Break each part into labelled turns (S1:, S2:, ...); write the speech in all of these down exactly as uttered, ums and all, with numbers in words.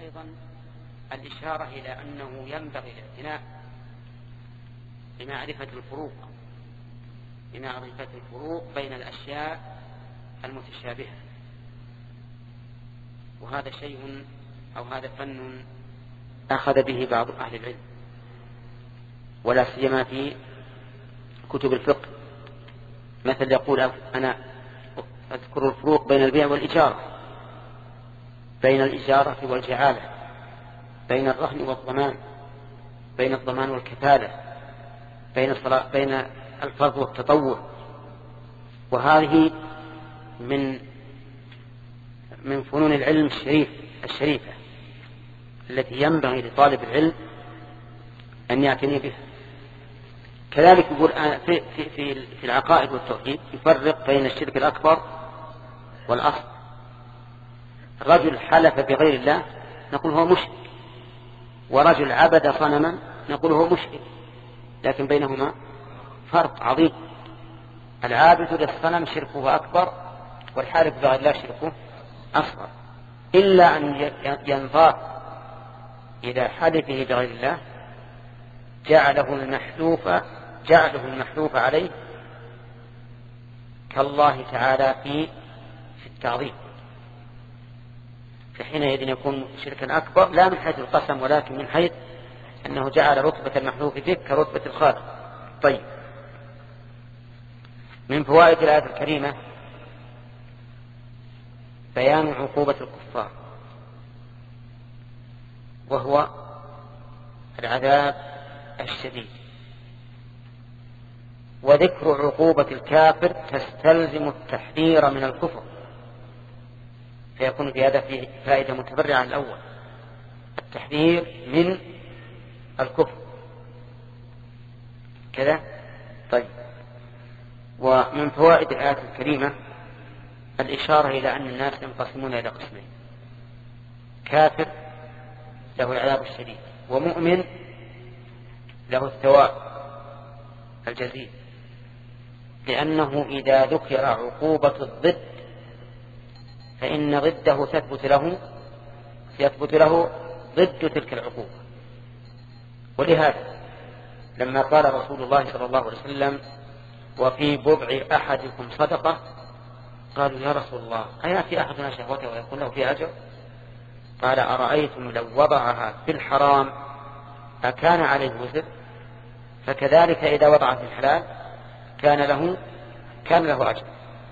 S1: أيضا الإشارة إلى أنه ينبغي الاعتناء بمعرفة الفروق بمعرفة الفروق بين الأشياء المتشابهة، وهذا شيء أو هذا فن أخذ به بعض أهل العلم، ولا سيما في كتب الفقه. مثل يقول أنا أذكر الفروق بين البيع والإجارة، بين الإجارة والجعالة، بين الرهن والضمان، بين الضمان والكفالة، بين الصلاة، بين الفرض والتطوع. وهذه من من فنون العلم الشريف الشريفة التي ينبغي لطالب العلم أن يعتني بها. كذلك يقول في, في, في, في العقائد والتوحيد يفرق بين الشرك الأكبر والأصغر. رجل حلف بغير الله نقول هو مشرك، ورجل عبد صنما نقول هو مشرك، لكن بينهما فرق عظيم. العابد للصنم شركه أكبر، والحالف بغير الله شركه أصغر، إلا أن ينظر إذا حلفه بغير الله جعله المحلوف جعله المحلوف عليه كالله تعالى في في التعظيم، فحينئذ يكون شركا أكبر، لا من حيث القسم ولكن من حيث أنه جعل رتبة المحلوف به كرتبة الخالق. طيب، من فوائد الآية الكريمة بيان عقوبة الكفار، وهو العذاب الشديد، وذكر عقوبة الكافر تستلزم التحذير من الكفر، فيكون في هذا فيه فائدة متفرعة عن الأول، التحذير من الكفر كذا. طيب، ومن فوائد الآية الكريمة الإشارة إلى أن الناس ينقسمون إلى قسمين: كافر له العذاب الشديد، ومؤمن له الثواب الجزيل، لأنه إذا ذكر عقوبة الضد فإن ضده تثبت له يثبت له ضد تلك العقوبة. ولهذا لما قال رسول الله صلى الله عليه وسلم: وفي بضع أحدكم صدقة، قالوا: يا رسول الله أيأتي أحدنا شهوته ويكون له في أجر؟ قال: أرأيتم لو وضعها في الحرام أكان عليه وزر؟ فكذلك إذا وضع في الحلال كان له كان له أجر.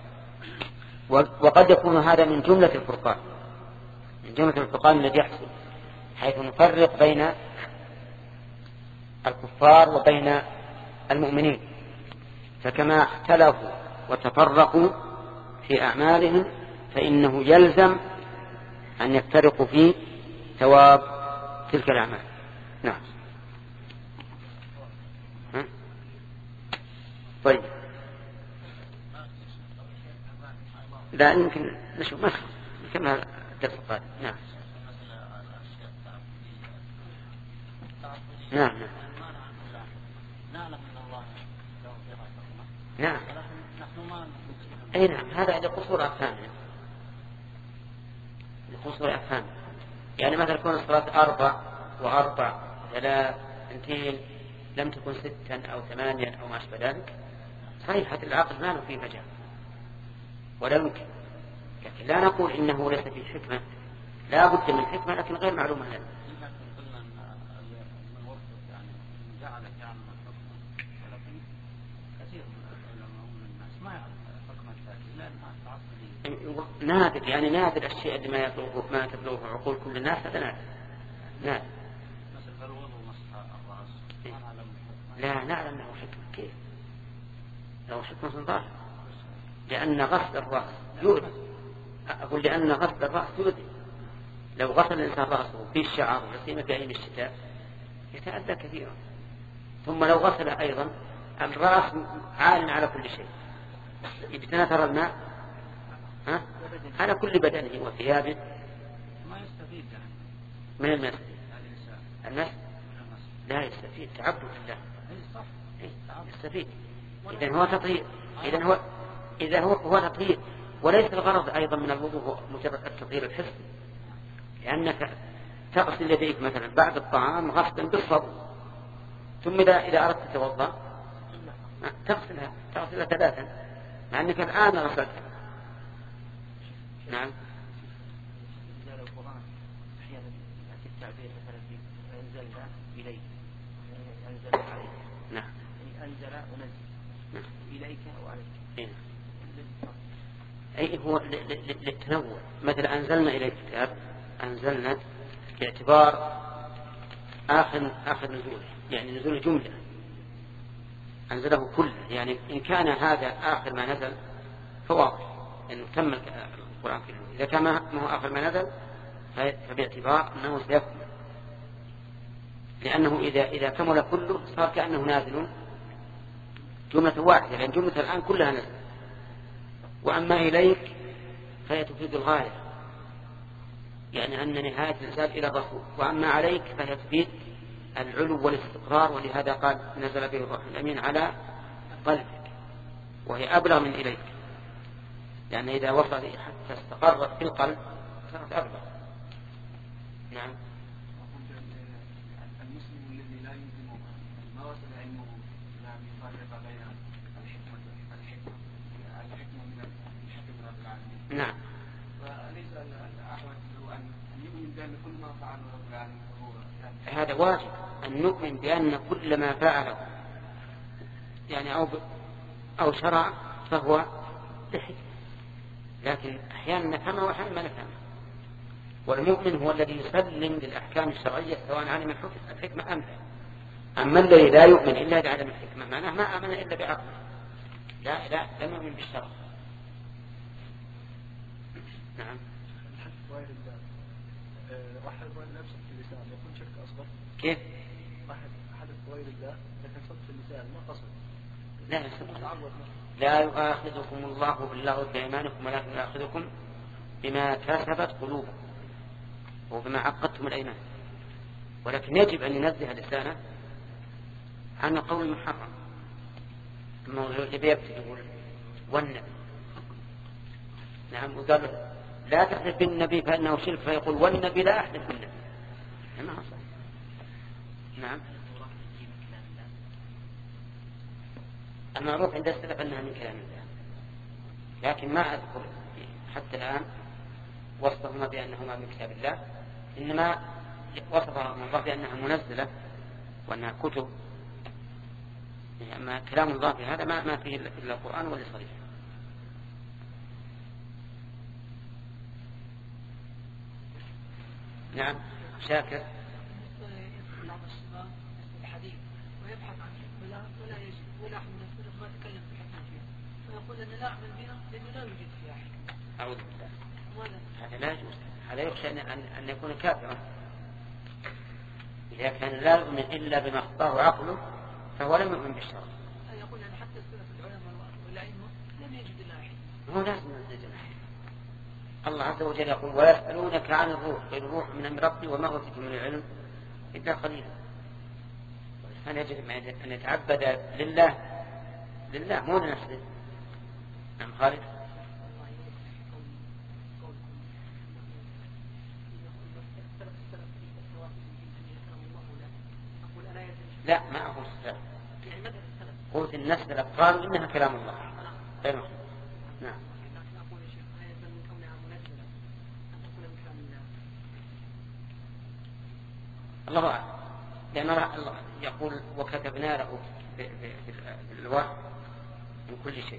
S1: وقد يكون هذا من جملة الفرقان من جملة الفرقان الذي يحصل، حيث نفرق بين الكفار وبين المؤمنين، فكما اختلفوا وتفرقوا في أعمالهم فإنه يلزم أن يفترقوا في ثواب تلك الأعمال. نعم. ها؟ طيب، لا يمكن نشوف مسخ كما الدرس القادم. نعم نعم نعم أي نعم، هذا لقصور أفهامنا لقصور أفهامنا يعني مثلا كون الصلاة أربع وأربع ثلاث اثنتين لم تكن ستا أو ثمانيا أو ما أشبه ذلك، صحيح هذا العقل ما له فيه مجال ولا يمكن، لكن لا نقول إنه ليس فيه حكمة، لا بد من حكمة لكن غير معلومة لنا. نادر يعني نادر الشيء اللي ما يبلغه ما تبلغه عقول كل الناس، هذا نادر. نعم. لا نعلم له حكمة. كيف له حكمة ظاهرة؟ لأن غسل الرأس يؤذي. أقول لأن غسل الرأس يؤذي. لو غسل الإنسان رأسه في الشعر وعصيمة في أيام الشتاء يتأذى كثيرا، ثم لو غسل أيضا الرأس عال على كل شيء، يتناثر الماء ها؟ على كل بدنه وثيابه،
S2: ما يستفيد
S1: من الماء. الماء لا يستفيد، تعبد الله يستفيد. إذن هو تطهير، إذن هو إذا هو هو تطهير، وليس الغرض أيضا من الوضوء مجرد التطهير الحسي، لأنك تغسل يديك مثلا بعد الطعام غسلا بالصبر، ثم إذا إذا أردت تتوضأ تغسلها تغسلها ثلاثا مع أنك الآن غسلتها. نعم.
S2: التعبير مثلا في أنزلنا إليك أنزل عليك.
S1: نعم.
S2: أنزل ونزل. نعم. إليك وعليك.
S1: إيه. أي هو للتنوع، مثل أنزلنا إليك الكتاب، أنزلنا باعتبار آخر آخر نزوله، يعني نزول جملة أنزله كله، يعني إن كان هذا آخر ما نزل فواضح أنه يعني تم القرآن كله، إذا كان ما هو آخر ما نزل فباعتبار أنه سيكمل، لأنه إذا إذا كمل كله صار كأنه نازل جملة واحدة، لأن جملة الآن كلها نزل. وأما إليك فهي تفيد الغاية، يعني أن نهاية الإنزال إلى الرسول، وأما عليك فهي تفيد العلو والاستقرار، ولهذا قال نزل به الروح الأمين على قلبك، وهي أبلغ من إليك، لأن إذا وصل حتى استقرت في القلب صارت أبلغ. نعم.
S3: المسلم الذي لا يلزم ما وصل علمه إلى أن يفرق بين الحكمة الحكمة الحكمة من الحكمة رب العالمين.
S1: نعم.
S3: وليس الأحوال له أن يؤمن بأن كل ما فعله رب العالمين هو يعني
S1: هذا واجب أن نؤمن بأن كل ما فعله يعني أو أو شرع فهو لحكمة، لكن أحيانا نفهمه وأحيانا ما نفهمه. والمؤمن هو الذي يسلم للأحكام الشرعية سواء علم الحكمة أم لا. أما الذي لا يؤمن إلا بعدم الحكمة معناه ما آمن إلا بعقله، لا لا لم يؤمن بالشرع. نعم.
S3: واحد وين نفسه في اللسان يكون شرك أصغر.
S1: كيف؟
S3: واحد حدث غير الله لكن صدق في اللسان ما قصد.
S1: لا لا يؤاخذكم الله باللغو في أيمانكم ولكن يؤاخذكم بما كسبت قلوبكم وبما عقدتم الأيمان، ولكن يجب أن ينزه لسانه عن القول المحرم. اللي بيبتدي يقول والنبي، نعم، وقال لا تحلف بالنبي فإنه شرك، فيقول والنبي لا أحلف بالنبي، ما صح. نعم. المعروف عند السلف أنها من كلام الله، لكن ما أذكر حتى الآن وصفهما بأنهما من كتاب الله، إنما وصفهما الله بأنها منزلة وأنها كتب. أما كلام الله في هذا ما ما فيه إلا القرآن واللي صريح. نعم. شاكر.
S4: بعض الشباب الحديث ويبحث عن حكم الله ولا يجد ولا أحد من السلف ما تكلم في حكمة فيها، فيقول أن لا أعمل بها لأنه لا يوجد فيها حكمة.
S1: أعوذ بالله. هذا لا يجوز، هذا يخشى أن, أن يكون كافرا. إذا كان لا يؤمن إلا بما اختاره عقله فهو لم يؤمن بالشرع.
S4: يقول أن حتى السلف العلماء والأئمة لم يجد إلا حكمة.
S1: هو لازم يجد إلا حكمة. الله عز وجل يقول ويسألونك عن الروح، قل الروح من أمر ربي وما أوتيتم من العلم إلا قليلا. فأنا يجب أن يتعبد لله لله مو لنفسه. نعم. خالد. لا ما أقول السلام، قلت الناس قالوا إنها كلام الله غير مخلوق. نعم. الله أعلم، لأن الله يقول وكتبنا له في الألواح من كل شيء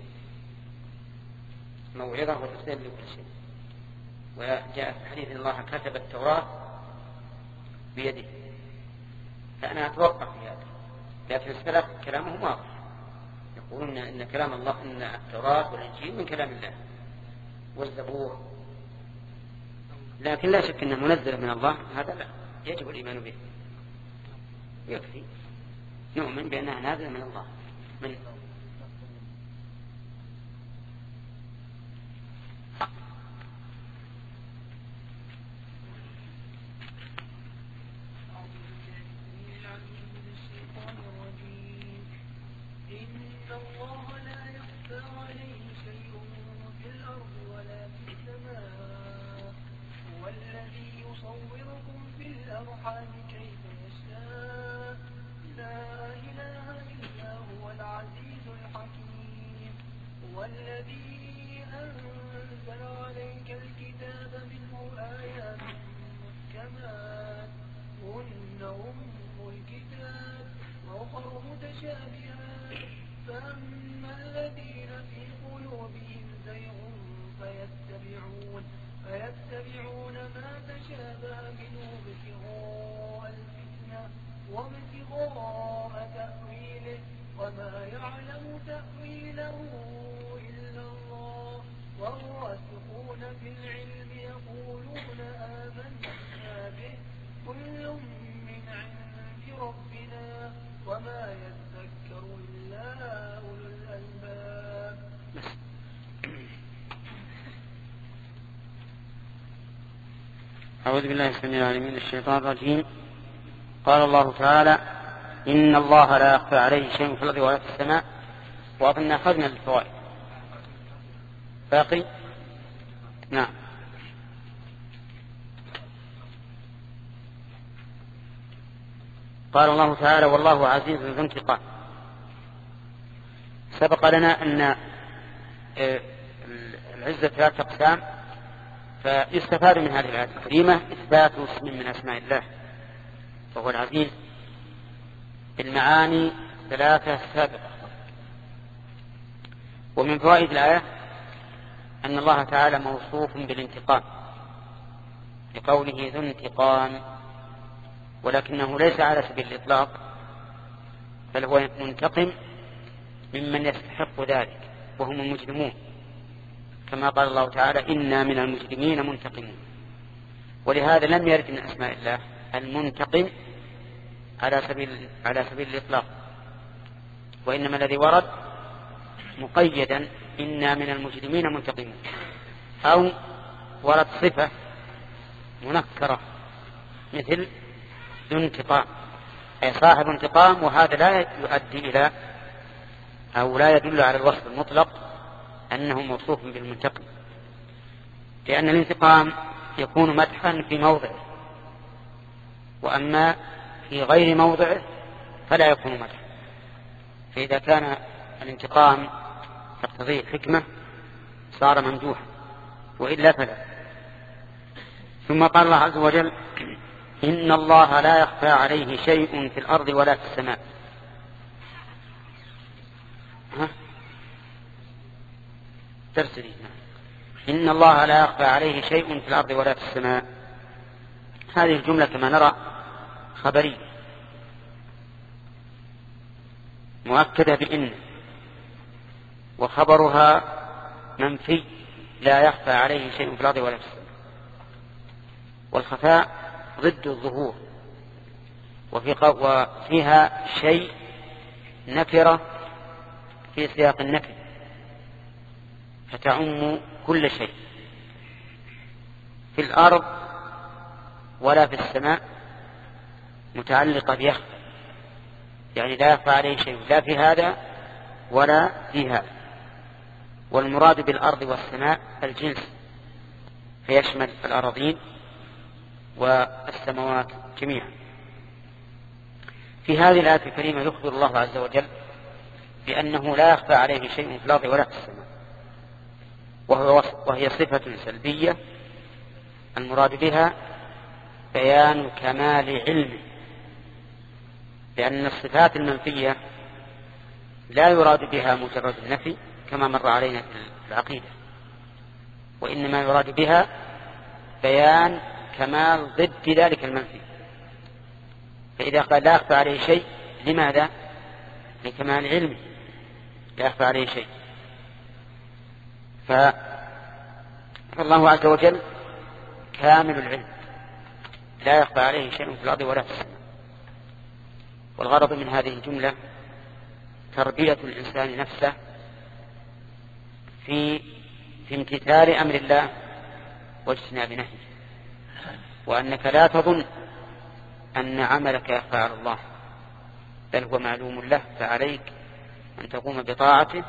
S1: موعظة وتفسير لكل شيء. وجاء في حديث الله كتب التوراة بيده، فأنا أتوقع في هذا، لكن السلف كلامهم واضح، يقولون إن كلام الله إن التوراة والإنجيل من كلام الله والزبور، لكن لا شك أنه منزل من الله، هذا لا يجب الإيمان به، يكفي نؤمن بأنها نازلة من الله. من
S4: والذي
S5: الذي يصوركم في الأرحام كيف يشاء لا إله إلا هو العزيز الحكيم هو الذي أنزل عليك الكتاب منه آيات محكمات هن أم الكتاب وأخر متشابهات فأما الذين في قلوبهم زيغ فيتبعون فيتبعون ما تشابه منه ابتغاء الفتنة وابتغاء تأويله وما يعلم تأويله إلا الله والراسخون في العلم يقولون آمنا به كل من عند ربنا وما يذكر إلا أولو الألباب.
S1: أعوذ بالله السميع العليم من الشيطان الرجيم. قال الله تعالى إن الله لا يخفى عليه شيء في الأرض ولا في السماء. وأظن أخذنا الفوائد باقي. نعم. قال الله تعالى والله عزيز ذو انتقام. سبق لنا أن العزة ثلاثة أقسام، فيستفاد من هذه الآية الكريمة إثبات اسم من أسماء الله وهو العزيز بالمعاني ثلاثة السابقة. ومن فوائد الآية أن الله تعالى موصوف بالانتقام لقوله ذو انتقام، ولكنه ليس على سبيل الإطلاق، بل هو منتقم ممن يستحق ذلك وهم المجرمون، كما قال الله تعالى إنا من المجرمين منتقمون. ولهذا لم يرد من أسماء الله المنتقم على سبيل على سبيل الإطلاق، وإنما الذي ورد مقيدا إنا من المجرمين منتقمون، أو ورد صفة منكرة مثل ذو انتقام أي صاحب انتقام، وهذا لا يؤدي إلى أو لا يدل على الوصف المطلق أنه موصوف بالمنتقم، لأن الانتقام يكون مدحا في موضعه، وأما في غير موضعه فلا يكون مدحا. فإذا كان الانتقام تقتضيه الحكمة صار ممدوحا، وإلا فلا. ثم قال الله عز وجل إن الله لا يخفى عليه شيء في الأرض ولا في السماء. ها؟ ترسلي. إن الله لا يخفى عليه شيء في الأرض ولا في السماء. هذه الجملة كما نرى خبرية مؤكدة بإن، وخبرها منفي لا يخفى عليه شيء في الأرض ولا في السماء. والخفاء ضد الظهور، وفي وفيها شيء نكرة في سياق النفي فتعم كل شيء. في الأرض ولا في السماء متعلقة بيخفى، يعني لا يخفى عليه شيء لا في هذا ولا في هذا. والمراد بالأرض والسماء الجنس، فيشمل الأراضين والسماوات جميعا. في هذه الآية الكريمة يخبر الله عز وجل بأنه لا يخفى عليه شيء في الأرض ولا في السماء، وهي صفة سلبية المراد بها بيان كمال علمه، لأن الصفات المنفية لا يراد بها مجرد النفي كما مر علينا في العقيدة، وإنما يراد بها بيان كمال ضد ذلك المنفي. فإذا قال لا يخفى عليه شيء، لماذا؟ لكمال علمه لا يخفى عليه شيء. فالله عز وجل كامل العلم لا يخفى عليه شيء في الأرض ولا في السماء. والغرض من هذه الجملة تربية الإنسان نفسه في في امتثال أمر الله واجتناب نهيه، وأنك لا تظن أن عملك يخفى على الله، بل هو معلوم له، فعليك أن تقوم بطاعته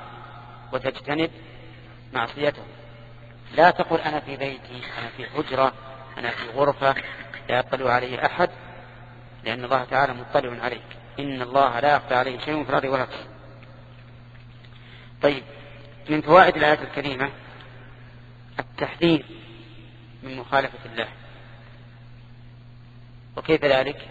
S1: وتجتنب معصيته. لا تقل أنا في بيتي، أنا في حجرة، أنا في غرفة لا يطلع عليه أحد، لأن الله تعالى مطلع عليك. إن الله لا يخفى عليه شيء في الأرض ولا في السماء. طيب، من فوائد الآية الكريمة التحذير من مخالفة الله. وكيف ذلك؟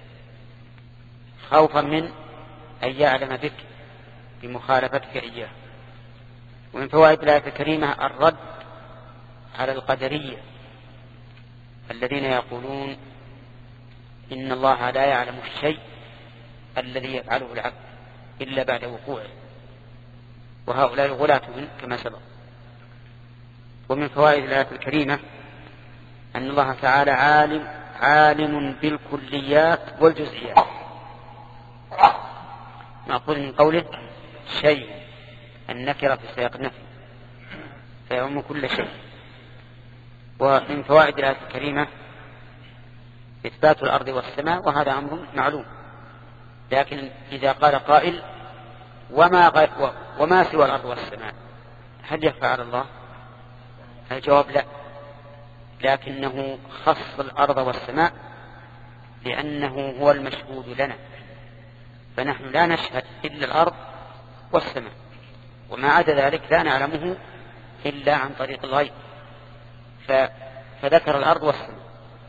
S1: خوفا من أن يعلم بك بمخالفتك إياه. ومن فوائد الآية الكريمة الرد على القدرية الذين يقولون إن الله لا يعلم الشيء الذي يفعله العبد إلا بعد وقوعه، وهؤلاء غلاة كما سبق. ومن فوائد الآية الكريمة أن الله تعالى عالم عالم بالكليات والجزئيات، مأخوذ من قوله شيء، النكرة في سياق النفي فيعم كل شيء. ومن فوائد الآية الكريمة إثبات الأرض والسماء، وهذا أمر معلوم، لكن إذا قال قائل وما, غير وما سوى الأرض والسماء هل يخفى على الله؟ الجواب لا، لكنه خص الأرض والسماء لأنه هو المشهود لنا، فنحن لا نشهد إلا الأرض والسماء، وما عدا ذلك لا نعلمه إلا عن طريق الغيب، فذكر الأرض والسماء.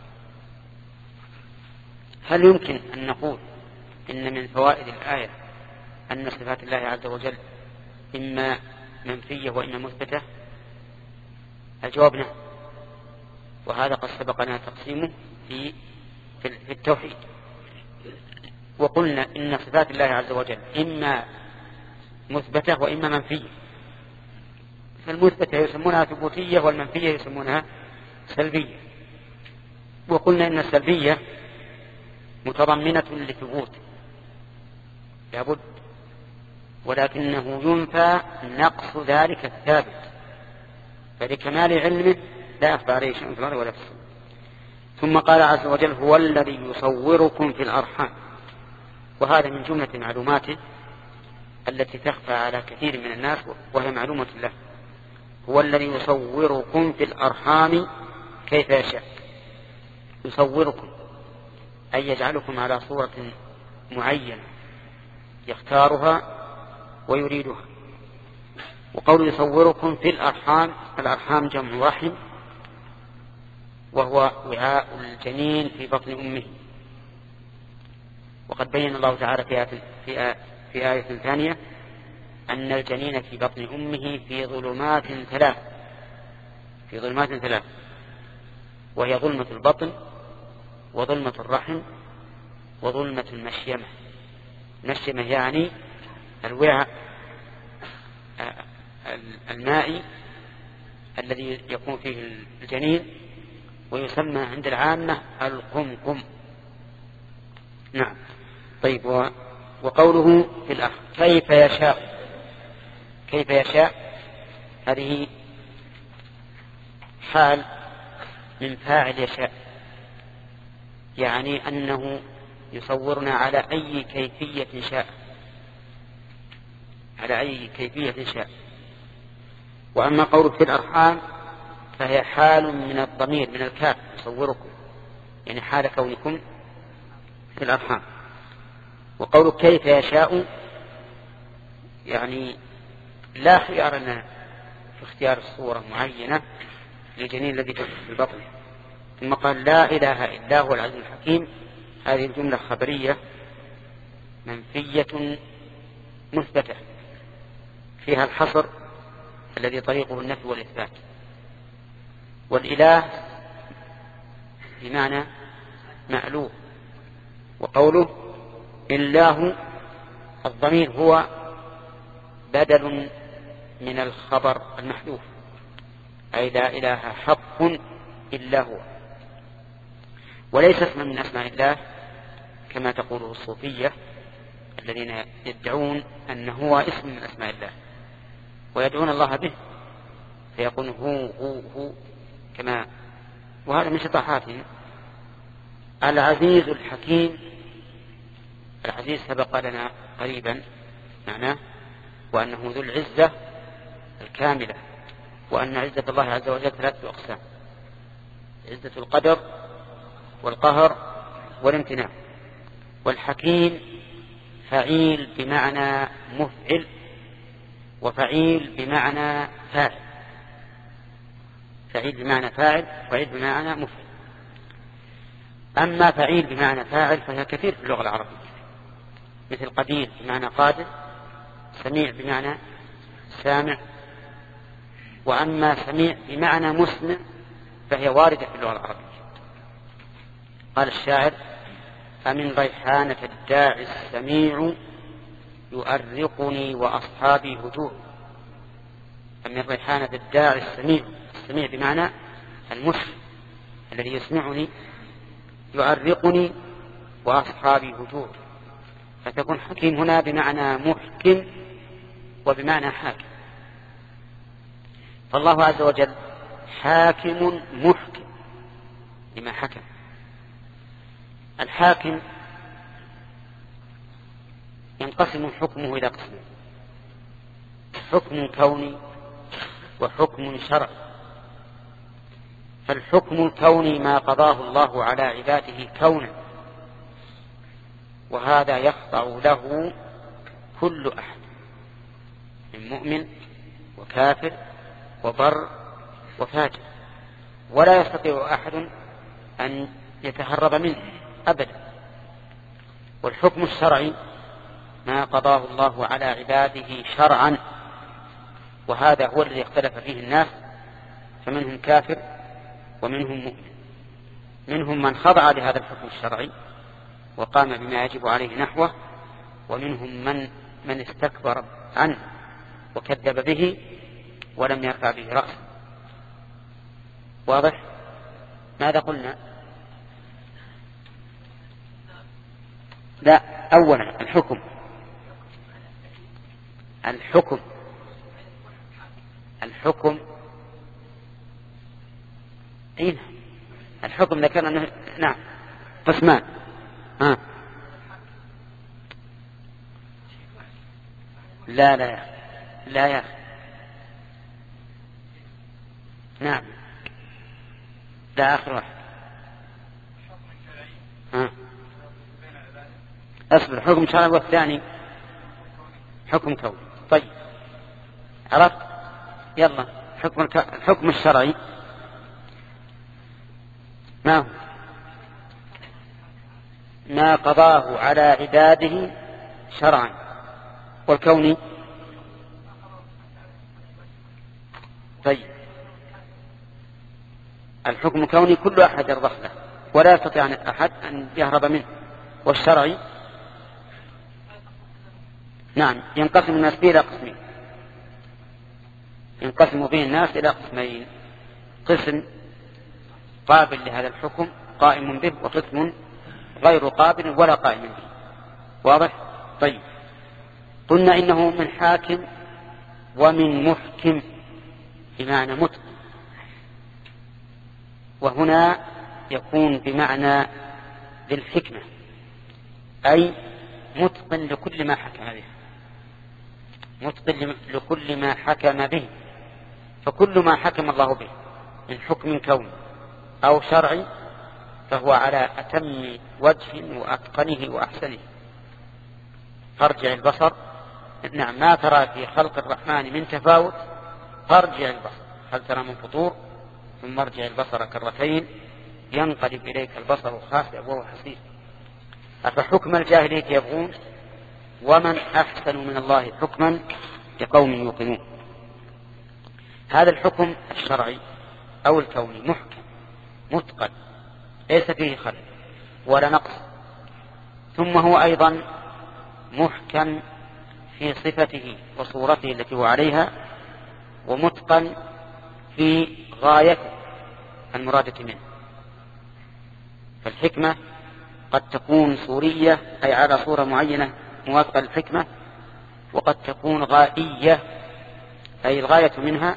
S1: هل يمكن أن نقول إن من فوائد الآية أن صفات الله عز وجل إما منفية وإما مثبتة؟ الجواب نعم، وهذا قد سبقنا تقسيمه في في التوحيد، وقلنا إن صفات الله عز وجل إما مثبتة وإما منفية. فالمثبتة يسمونها ثبوتية والمنفية يسمونها سلبية، وقلنا إن السلبية متضمنة للثبوت لابد، ولكنه ينفى نقص ذلك الثابت، فلكمال علمه لا يخفى عليه شيء في الأرض ولا في السماء. ثم قال عز وجل هو الذي يصوركم في الأرحام، وهذا من جملة معلوماته التي تخفى على كثير من الناس وهي معلومة له. هو الذي يصوركم في الأرحام كيف يشاء. يصوركم أي يجعلكم على صورة معينة يختارها ويريدها. وقول يصوركم في الأرحام، الأرحام جمع رحم، وهو وعاء الجنين في بطن أمه. وقد بين الله تعالى في آية, في آية, في آية ثانية أن الجنين في بطن أمه في ظلمات ثلاث في ظلمات ثلاث وهي ظلمة البطن وظلمة الرحم وظلمة المشيمة. المشيمة يعني الوعاء المائي الذي يكون فيه الجنين، ويسمى عند العامة القمقم. نعم. طيب، وقوله في الأخ كيف يشاء، كيف يشاء هذه حال من فاعل يشاء، يعني أنه يصورنا على أي كيفية شاء، على أي كيفية شاء. وأما قوله في الأرحام فهي حال من الضمير من الكاف يصوركم، يعني حال كونكم في الأرحام. وقوله كيف يشاء يعني لا خيار لنا في اختيار الصورة معينة للجنين الذي في البطن. ثم قال لا إله إلا هو العزيز الحكيم، هذه الجملة خبرية منفية مثبتة فيها الحصر الذي طريقه النفي والإثبات. والإله بمعنى مألوه. وقوله الله الضمير هو بدل من الخبر المحذوف، أي لا إله حق إلا هو، وليس اسما من أسماء الله كما تقوله الصوفية الذين يدعون أنه هو اسم من أسماء الله ويدعون الله به، فيقول هو هو هو كما، وهذا من شطحاتهم. العزيز الحكيم، العزيز سبق لنا قريبا معناه وأنه ذو العزة الكاملة، وأن عزة الله عز وجل ثلاثة أقسام: عزة القدر والقهر والامتناع. والحكيم فعيل بمعنى مفعل، وفعيل بمعنى فاعل. فعيل بمعنى فاعل، وفعيل بمعنى مفعل. أما فعيل بمعنى فاعل فهي كثير في اللغة العربية، مثل قدير بمعنى قادر، سميع بمعنى سامع. وأما سميع بمعنى مسمع فهي واردة في اللغة العربية. قال الشاعر: أمن ريحانة الداعي السميع يؤرقني وأصحابي هجوع. أمن ريحانة الداعي السميع، السميع بمعنى المسمع الذي يسمعني، يؤرقني وأصحابي هجوع. فتكون حكيم هنا بمعنى محكم وبمعنى حاكم. فالله عز وجل حاكم محكم لما حكم. الحاكم ينقسم حكمه إلى قسمين: حكم كوني وحكم شرعي. فالحكم الكوني ما قضاه الله على عباده كونا، وهذا يخضع له كل أحد من مؤمن وكافر وبر وفاجر، ولا يستطيع أحد أن يتهرب منه أبدا. والحكم الشرعي ما قضاه الله على عباده شرعا، وهذا هو الذي اختلف فيه الناس، فمنهم كافر ومنهم مؤمن. منهم من خضع لهذا الحكم الشرعي وقام بما يجب عليه نحوه، ومنهم من من استكبر عنه وكذب به ولم يرفع به رأسه. واضح؟ ماذا قلنا؟ لا، أولا الحكم الحكم الحكم أين الحكم ذكرنا؟ نعم، قسمان. ها. لا لا يا لا يا نعم، لا آخر واحد. ها. أصبر، حكم شرعي والثاني حكم كوني. طيب عرفت؟ يلا، حكم الك... الحكم الشرعي ما هو؟ ما قضاه على عباده شرعا. والكوني طيب الحكم الكوني كل أحد يرضخ له ولا يستطيع أحد أن يهرب منه. والشرعي نعم ينقسم الناس به إلى قسمين، ينقسم به الناس إلى قسمين: قسم قابل لهذا الحكم قائم به، وقسم غير قابل ولا قائم به. واضح؟ طيب، قلنا إنه من حاكم ومن محكم بمعنى متقن، وهنا يكون بمعنى بالحكمة، أي متقن لكل ما حكم به، متقن لكل ما حكم به. فكل ما حكم الله به من حكم كوني أو شرعي فهو على أتم وجه وأتقنه وأحسنه. فارجع البصر، نعم، ما ترى في خلق الرحمن من تفاوت، فارجع البصر هل ترى من فطور، ثم ارجع البصر كرتين ينقلب إليك البصر خاسئا وهو حسير. أفحكم الجاهلية يبغون ومن أحسن من الله حكما لقوم يوقنون. هذا الحكم الشرعي أو الكوني محكم متقن ليس فيه خلل ولا نقص، ثم هو أيضا محكم في صفته وصورته التي هو عليها، ومتقن في غايته المرادة منه. فالحكمة قد تكون صورية أي على صورة معينة موافقة للحكمة، وقد تكون غائية أي الغاية منها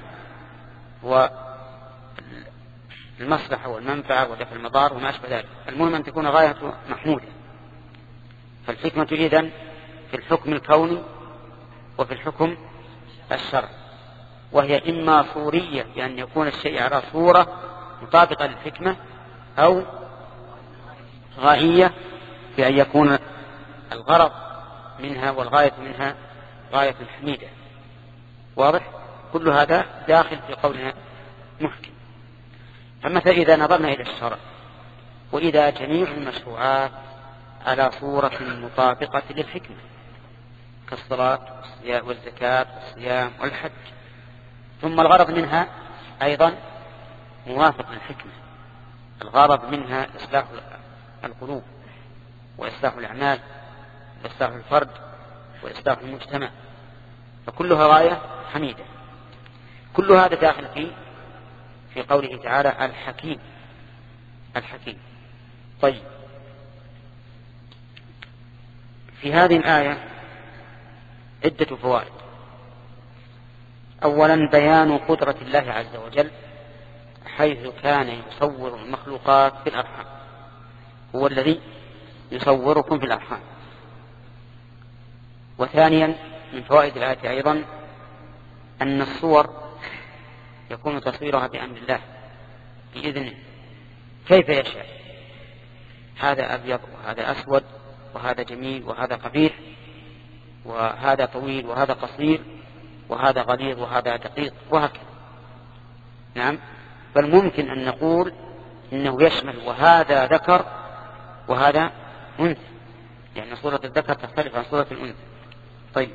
S1: والمصلحة والمنفعة ودفع المضار وما أشبه ذلك. المهم أن تكون غاية محمودة. فالحكمة إذن في الحكم الكوني وفي الحكم الشرعي، وهي إما صورية بأن يكون الشيء على صورة مطابقة للحكمة أو غائية في أن يكون الغرض منها والغاية منها غاية حميدة. واضح؟ كل هذا داخل في قولنا محكم. فمثلا إذا نظرنا إلى الشرع وإذا جميع المشروعات على صورة مطابقة للحكمة كالصلاة والزكاة والصيام والحج، ثم الغرض منها أيضا موافق للحكمة، الغرض منها إصلاح القلوب وإصلاح الأعمال وإصلاح الفرد وإصلاح المجتمع، فكلها غاية حميدة. كل هذا داخل في في قوله تعالى الحكيم الحكيم. طيب، في هذه الآية عدة فوائد. أولا بيان قدرة الله عز وجل حيث كان يصور المخلوقات في الأرحام، هو الذي يصوركم في الأرحام. وثانيا من فوائد الآية أيضا أن الصور يكون تصويرها بأمر الله بإذنه كيف يشاء، هذا أبيض وهذا أسود وهذا جميل وهذا قبيح وهذا طويل وهذا قصير وهذا غليظ وهذا دقيق وهكذا. نعم، بل ممكن أن نقول إنه يشمل وهذا ذكر وهذا أنثى، لأن صورة الذكر تختلف عن صورة الأنثى. طيب،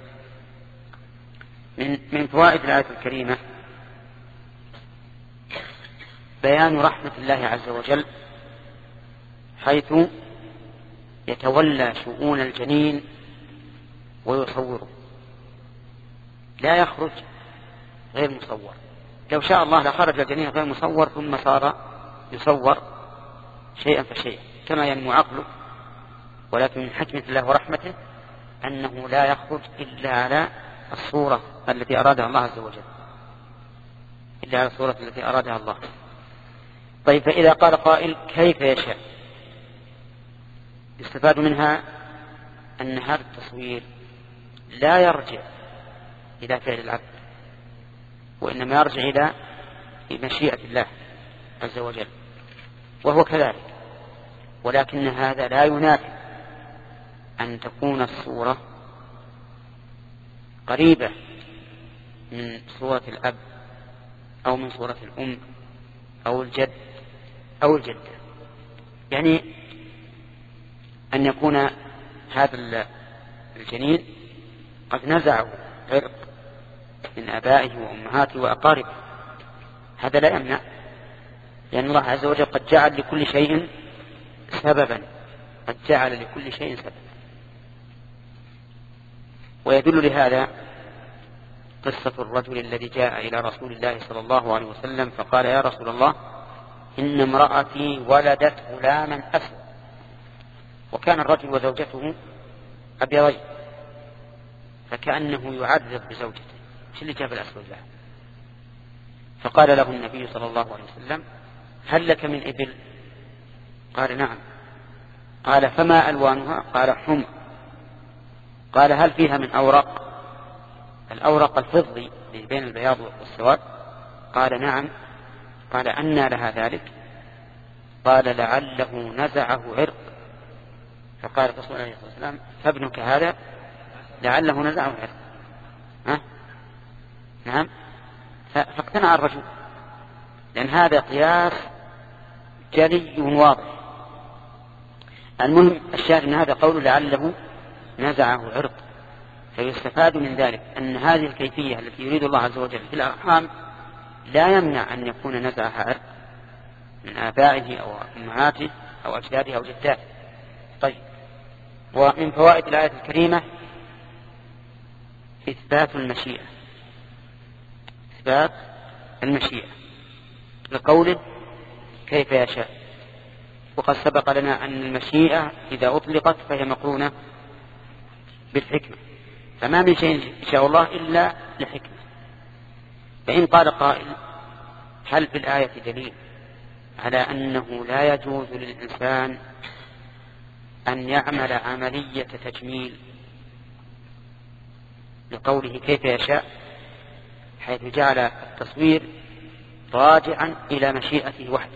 S1: من من فوائد الآية الكريمة بيان رحمة الله عز وجل حيث يتولى شؤون الجنين ويصوره، لا يخرج غير مصور. لو شاء الله لخرج الجنين غير مصور ثم صار يصور شيئا فشيئا كما ينمو عقله، ولكن من حكمة الله ورحمته أنه لا يخرج إلا على الصورة التي أرادها الله عز وجل، إلا على الصورة التي أرادها الله. طيب، فإذا قال قائل كيف يشاء، يستفاد منها أن هذا التصوير لا يرجع إلى فعل العبد، وإنما يرجع إلى مشيئة الله عز وجل، وهو كذلك. ولكن هذا لا ينافي أن تكون الصورة قريبة من صورة الأب أو من صورة الأم أو الجد أو الجدة، يعني أن يكون هذا الجنين قد نزعه عرق من آبائه وأمهاته وأقاربه، هذا لا يمنع، لأن الله عز وجل قد جعل لكل شيء سببا، قد جعل لكل شيء سببا. ويدل لهذا قصة الرجل الذي جاء إلى رسول الله صلى الله عليه وسلم فقال: يا رسول الله، إن امرأتي ولدت غلاما أسود، وكان الرجل وزوجته أبيضين، فكأنه يعذب بزوجته، شو اللي جاب الأسود له؟ فقال له النبي صلى الله عليه وسلم: هل لك من إبل؟ قال: نعم. قال: فما ألوانها؟ قال: حمر. قال: هل فيها من أورق؟ الأورق الفضي بين البياض والسواد؟ قال: نعم. قال: أنى لها ذلك؟ قال: لعله نزعه عرق. فقال الرسول عليه الصلاة والسلام: فابنك هذا لعله نزعه عرق. ها؟ نعم. فاقتنع الرجل، لأن هذا قياس جلي واضح. المهم الشاهد من هذا قول لعله نزعه عرق، فيستفاد من ذلك أن هذه الكيفية التي يريد الله عز وجل في الأرحام لا يمنع أن يكون نزعها عرق من آبائه أو أمهاته أو أجداده أو جداته. طيب، ومن فوائد الآية الكريمة إثبات المشيئة، إثبات المشيئة لقوله كيف يشاء. وقد سبق لنا أن المشيئة إذا أطلقت فهي مقرونة بالحكمة، فما من شيء يشاء الله إلا لحكمة. فإن قال قائل: هل في الآية دليل على أنه لا يجوز للإنسان أن يعمل عملية تجميل لقوله كيف يشاء، حيث جعل التصوير راجعا إلى مشيئته وحده.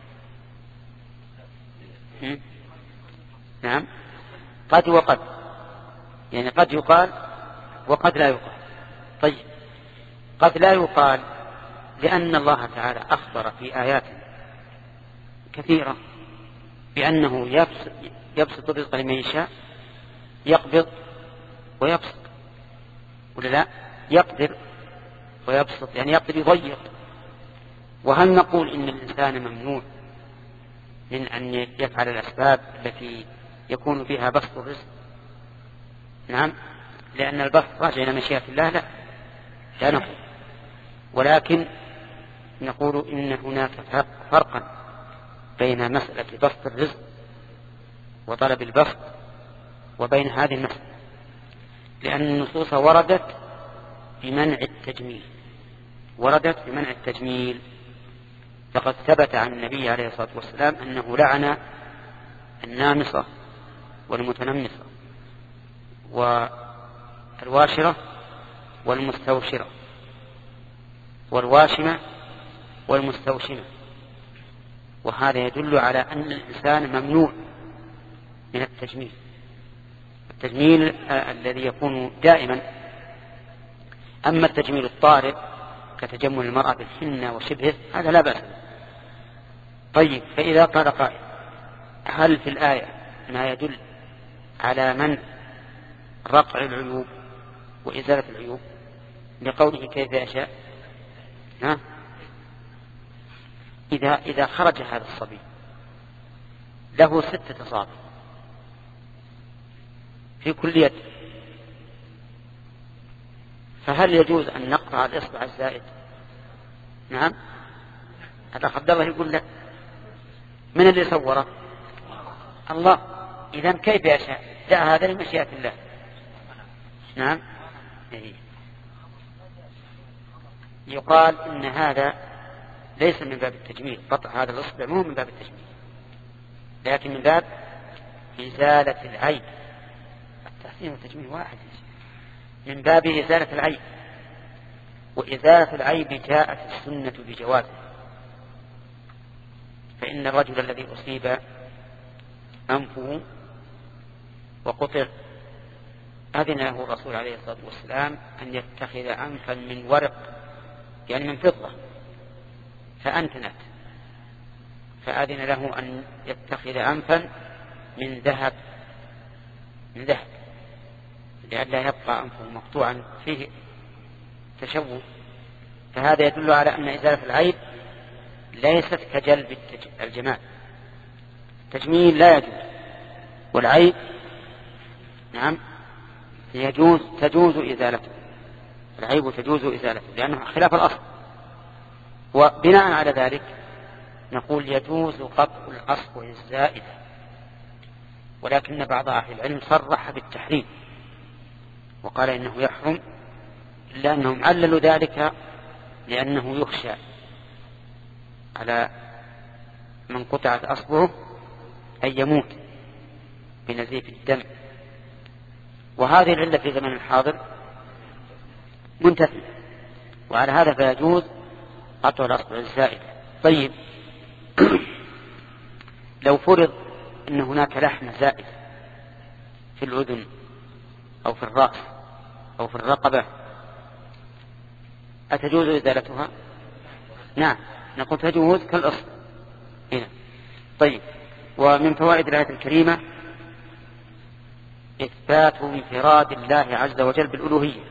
S1: نعم، قد وقد، يعني قد يقال وقد لا يقال. طيب، قد لا يقال لأن الله تعالى أخبر في آيات كثيرة بأنه يبسط, يبسط الرزق لمن يشاء، يقبض ويبسط، ولا لا؟ يقدر ويبسط، يعني يقدر يضيق. وهل نقول إن الإنسان ممنوع من أن يفعل الأسباب التي يكون بها بسط الرزق؟ نعم، لأن البسط راجع إلى مشيئة الله. لا لا نقول، ولكن نقول إن هناك فرقا بين مسألة بسط الرزق وطلب البسط وبين هذه المسألة، لأن النصوص وردت بمنع التجميل، وردت بمنع التجميل. فقد ثبت عن النبي عليه الصلاة والسلام أنه لعن النامصة والمتنمصة والواشرة والمستوشرة والواشمة والمستوشمة. وهذا يدل على أن الإنسان ممنوع من التجميل، التجميل الذي يكون دائما. أما التجميل الطارئ كتجمل المرأة بالحنة وشبهه هذا لا بأس. طيب، فإذا قال قائل هل في الآية ما يدل على منع رقع العيوب وإزالة العيوب لقوله كيف يشاء؟ ها؟ إذا, إذا خرج هذا الصبي له ستة أصابع في كل يد، فهل يجوز أن نقطع الإصبع الزائد؟ نعم. هذا عبد الله يقول لا. من اللي صوره؟ الله. إذن كيف يشاء؟ دع هذا لمشيئة الله. نعم. يقال إن هذا ليس من باب التجميل، قطع هذا الإصبع مو من باب التجميل، لكن من باب إزالة العيب. التحسين والتجميل واحد، من باب إزالة العيب، وإزالة العيب جاءت السنة بجوازه. فإن الرجل الذي أصيب أنفه وقطع أذن له الرسول عليه الصلاة والسلام أن يتخذ أنفا من ورق، يعني من فضة، فأنتنت، فأذن له أن يتخذ أنفا من ذهب من ذهب لئلا يبقى أنفه مقطوعا فيه تشوه. فهذا يدل على أن إزالة العيب ليست كجلب الجمال. التجميل لا يجوز، والعيب نعم يجوز، تجوز إزالته، العيب تجوز إزالته لأنه خلاف الأصل. وبناء على ذلك نقول يجوز قطع الأصبع الزائدة، ولكن بعض أهل العلم صرح بالتحريم وقال إنه يحرم، إلا أنهم عللوا ذلك لأنه يخشى على من قطعت أصبعه أن يموت بنزيف الدم، وهذه العلة في زمن الحاضر منتفية، وعلى هذا فيجوز قطع الأصبع الزائدة. طيب، لو فرض أن هناك لحمة زائدة في الأذن أو في الرأس أو في الرقبة أتجوز إزالتها؟ نعم، نقول تجوز كالأصل هنا. طيب، ومن فوائد الآية الكريمة إثبات انفراد الله عز وجل بالألوهية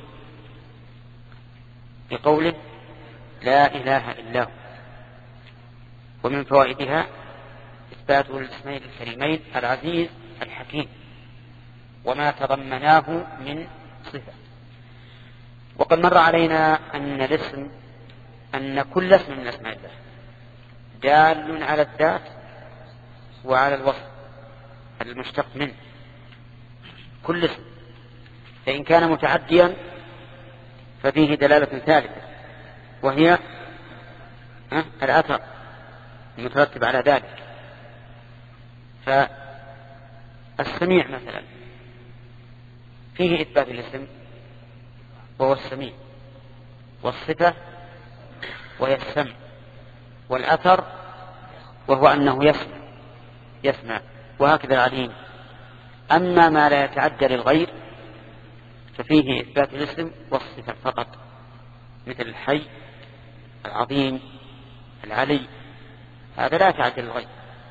S1: بقوله لا إله إلا هو. ومن فوائدها إثبات الاسمين الكريمين العزيز الحكيم وما تضمناه من صفة. وقد مر علينا أن الاسم أن كل اسم من أسماء الله دال على الذات وعلى الوصف المشتق منه، كل اسم، فإن كان متعديا ففيه دلالة ثالثة وهي الأثر المترتب على ذلك. فالسميع مثلا فيه إثبات الاسم وهو السميع، والصفة وهي السمع، والأثر وهو أنه يسمع يسمع وهكذا العليم. أما ما لا يتعدى للغير ففيه إثبات الاسم والصفة فقط، مثل الحي العظيم العلي، هذا لا يتعدى للغير.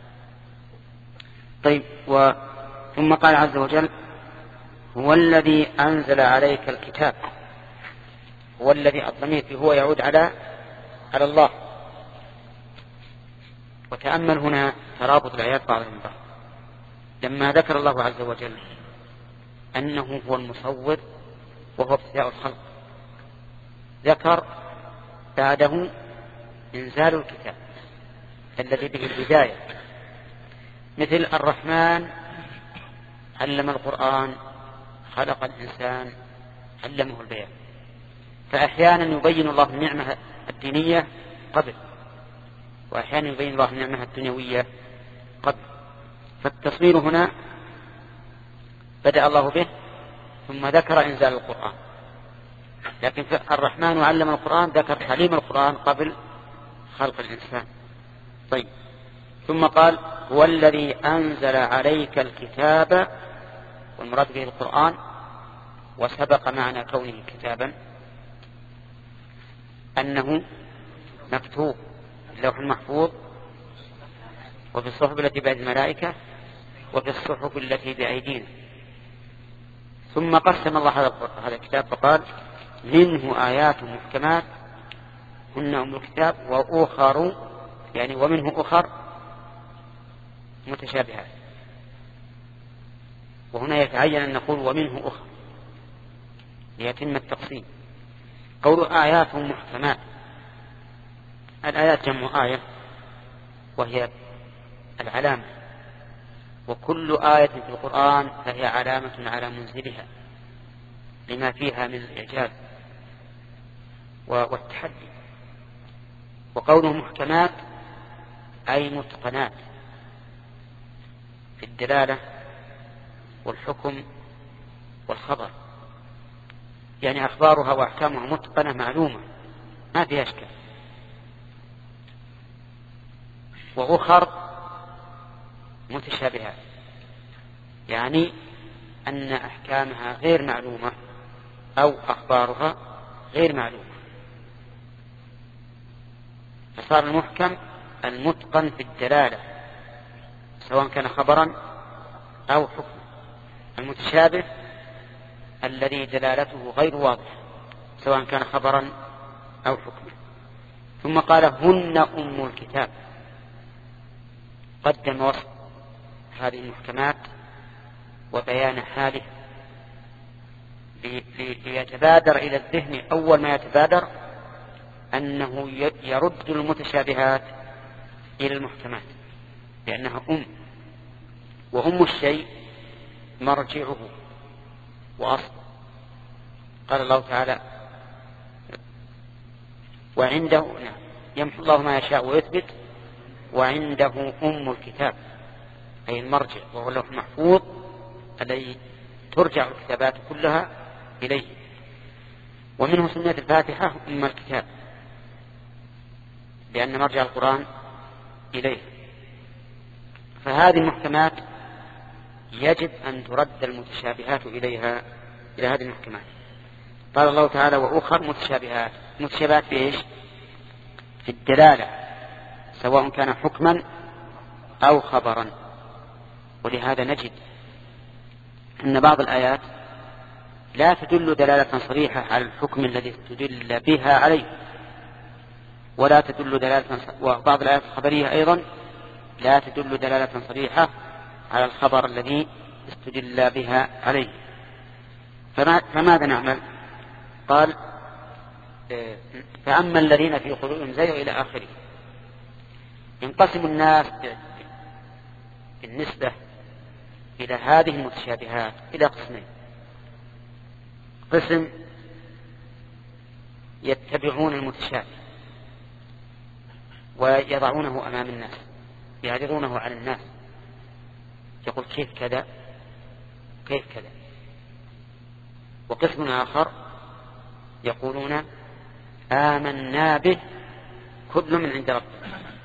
S1: طيب، و ثم قال عز وجل هو الذي أنزل عليك الكتاب. هو الذي الضمير هو يعود على على الله. وتأمل هنا ترابط الآيات بعضها من بعض. لما ذكر الله عز وجل أنه هو المصور وهو ابتداء الخلق، ذكر بعده إنزال الكتاب الذي به البداية، مثل الرحمن علم القرآن خلق الإنسان علمه البيان. فأحيانا يبين الله النعمة الدينية قبل، وأحيانا يبين الله النعمة الدنيوية قبل. فالتصوير هنا بدأ الله به ثم ذكر إنزال القرآن، لكن الرحمن علم القرآن ذكر تعليم القرآن قبل خلق الإنسان. طيب، ثم قال هو الذي أنزل عليك الكتاب، والمراد به القرآن، وسبق معنى كونه كتابا أنه مكتوب في اللوح المحفوظ وفي الصحف التي بيد الملائكة وفي الصحف التي بأيدينا. ثم قسم الله هذا الكتاب فقال منه آيات محكمات هن أم الكتاب وأخر، يعني ومنه أخر متشابهات. وهنا يتعين أن نقول ومنه أخر ليتم التقسيم. قول آيات محكمات، الآيات جمع آية وهي العلامة، وكل آية في القرآن فهي علامة على منزلها لما فيها من الإعجاز والتحدي. وقوله محكمات أي متقنات في الدلالة والحكم والخبر، يعني أخبارها وأحكامها متقنة معلومة ما فيها أشكال. وأخر متشابهات، يعني أن أحكامها غير معلومة أو أخبارها غير معلومة. فصار المحكم المتقن في الدلالة سواء كان خبرا أو حكما، المتشابه الذي دلالته غير واضحة سواء كان خبرا أو حكما. ثم قال هن أم الكتاب، قدم وصف هذه المحكمات وبيان حاله ليتبادر إلى الذهن أول ما يتبادر أنه يرد المتشابهات إلى المحكمات، لأنها أم، وأم الشيء مرجعه وأصل. قال الله تعالى وعنده يمحو الله ما يشاء ويثبت وعنده أم الكتاب، أي المرجع وهو اللوح المحفوظ الذي ترجع الكتابات كلها إليه. ومنه سميت الفاتحة أم الكتاب لأن مرجع القرآن إليه. فهذه المحكمات يجب أن ترد المتشابهات إليها إلى هذه المحكمات. قال الله تعالى وأخر متشابهات. متشابهات في إيش؟ في الدلالة سواء كان حكما أو خبرا. ولهذا نجد أن بعض الآيات لا تدل دلالة صريحة على الحكم الذي تدل بها عليه، ولا تدل دلالة، وبعض الآيات الخبرية أيضا لا تدل دلالة صريحة على الخبر الذي استدل بها عليه. فما فماذا نعمل؟ قال فأما الذين في قلوبهم زيغ إلى آخره. ينقسم الناس بالنسبة إلى هذه المتشابهات إلى قسمين. قسم يتبعون المتشابه ويضعونه أمام الناس، يعرضونه على الناس، يقول كيف كذا كيف كذا. وقسم آخر يقولون آمنا به كل من عند ربنا،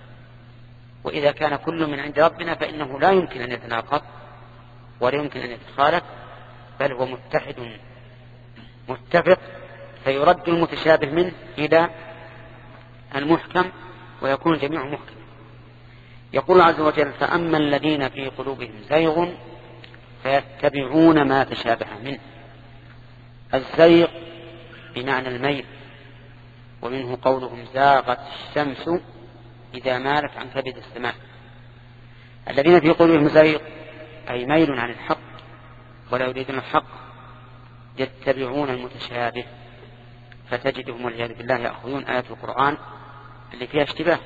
S1: وإذا كان كل من عند ربنا فإنه لا يمكن أن يتناقض ولا يمكن أن يتخالف، بل هو متحد متفق، فيرد المتشابه منه إلى المحكم ويكون الجميع محكم. يقول عز وجل: فأما الذين في قلوبهم زيغ فيتبعون ما تشابه منه. الزيغ بمعنى الميل، ومنه قولهم: زاغت الشمس إذا مالت عن كبد السماء. الذين في قلوبهم زيغ أي ميل عن الحق ولا يريدون الحق، يتبعون المتشابه، فتجدهم والعياذ بالله يأخذون آيات القرآن اللي فيها اشتباه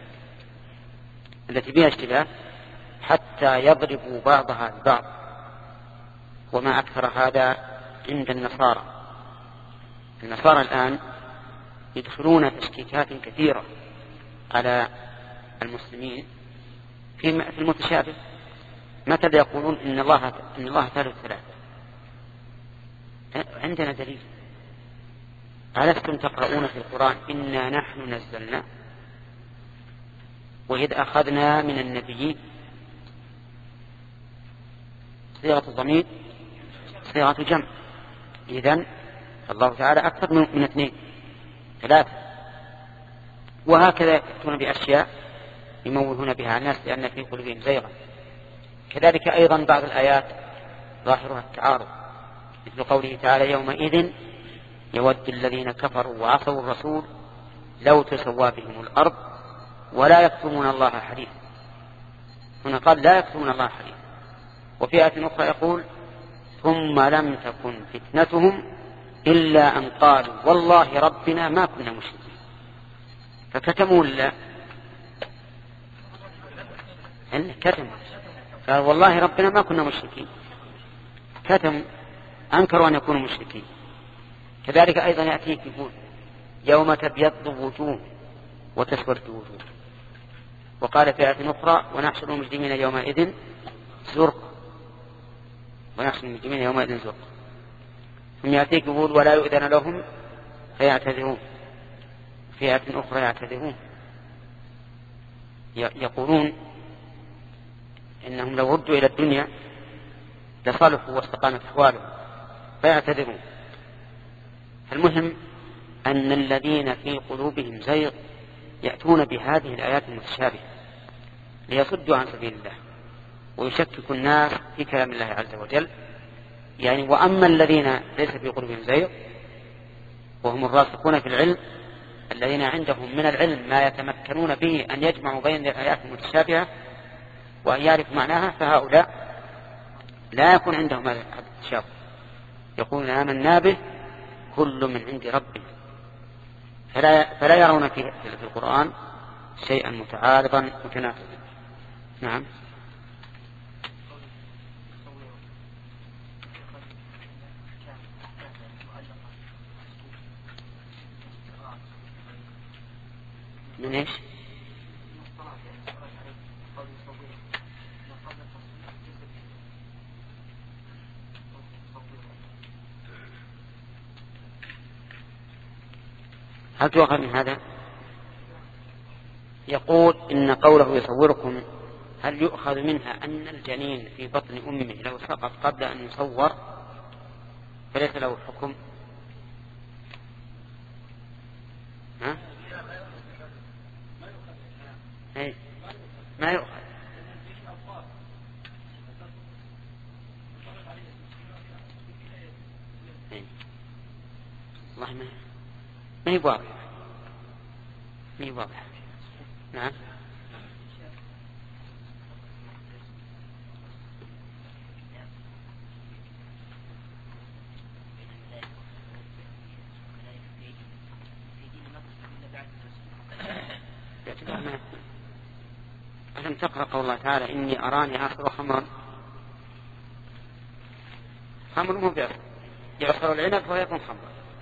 S1: التي فيها اشتباه حتى يضربوا بعضها البعض. وما أكثر هذا عند النصارى. النصارى الآن يدخلون تشكيكات كثيرة على المسلمين في المتشابه. مثلا يقولون إن الله إن الله ثالث ثلاثة. عندنا دليل: ألستم تقرؤون في القرآن إنا نحن نزلنا وإذ أخذنا من النبيين؟ صيغة الضمير صيغة جمع، إذن الله تعالى أكثر من اثنين ثلاثة. وهكذا يأتون بأشياء يموهون بها الناس لأن في قلوبهم زيغا. كذلك أيضا بعض الآيات ظاهرها التعارض، مثل قوله تعالى: يومئذ يود الذين كفروا وعصوا الرسول لو تسوى بهم الأرض ولا يكتمون الله حديثا. هنا قال لا يكتمون الله حديثا. وفي آية أخرى يقول: ثم لم تكن فتنتهم إلا أن قالوا والله ربنا ما كنا مشركين. فكتموا الله، كتموا، قال والله ربنا ما كنا مشركين، كتموا، أنكروا أن يكونوا مشركين. كذلك أيضا يأتيك يقول: يوم تبيض وجوه وتسود وجوه. وقال في آية أخرى: ونحشر المجرمين يومئذ زرقا، ونحشر المجرمين يومئذ زرقا. ثم يأتيك يقول: ولا يؤذن لهم فيعتذرون. في آية أخرى يعتذرون، يقولون إنهم لو ردوا إلى الدنيا لصلحوا واستقامت أحوالهم، فيعتذرون. المهم أن الذين في قلوبهم زيغ يأتون بهذه الآيات المتشابهة ليصدوا عن سبيل الله ويشككوا الناس في كلام الله عز وجل. يعني وأما الذين ليس في قلوبهم زيغ وهم الراسخون في العلم الذين عندهم من العلم ما يتمكنون به أن يجمعوا بين الآيات المتشابهة وأن يعرفوا معناها، فهؤلاء لا يكون عندهم هذا التشابه، يقولون آمنا به كل من عند ربنا، فلا, فلا يرون في, في القرآن شيئا متعارضا متناقضا. نعم. من ايش؟ هل تؤخذ من هذا؟ يقول إن قوله يصوركم هل يؤخذ منها أن الجنين في بطن أمه لو سقط قبل أن يصور فليس له حكم؟ ها؟ أي ما يؤخذ. الله ما ما هي واضحة، ما هي واضحة. نعم. ألم تقرأ قول الله تعالى: إني أراني آخر خمر؟ خمر مو بيعصر، يعصر العنب فيكون خمر،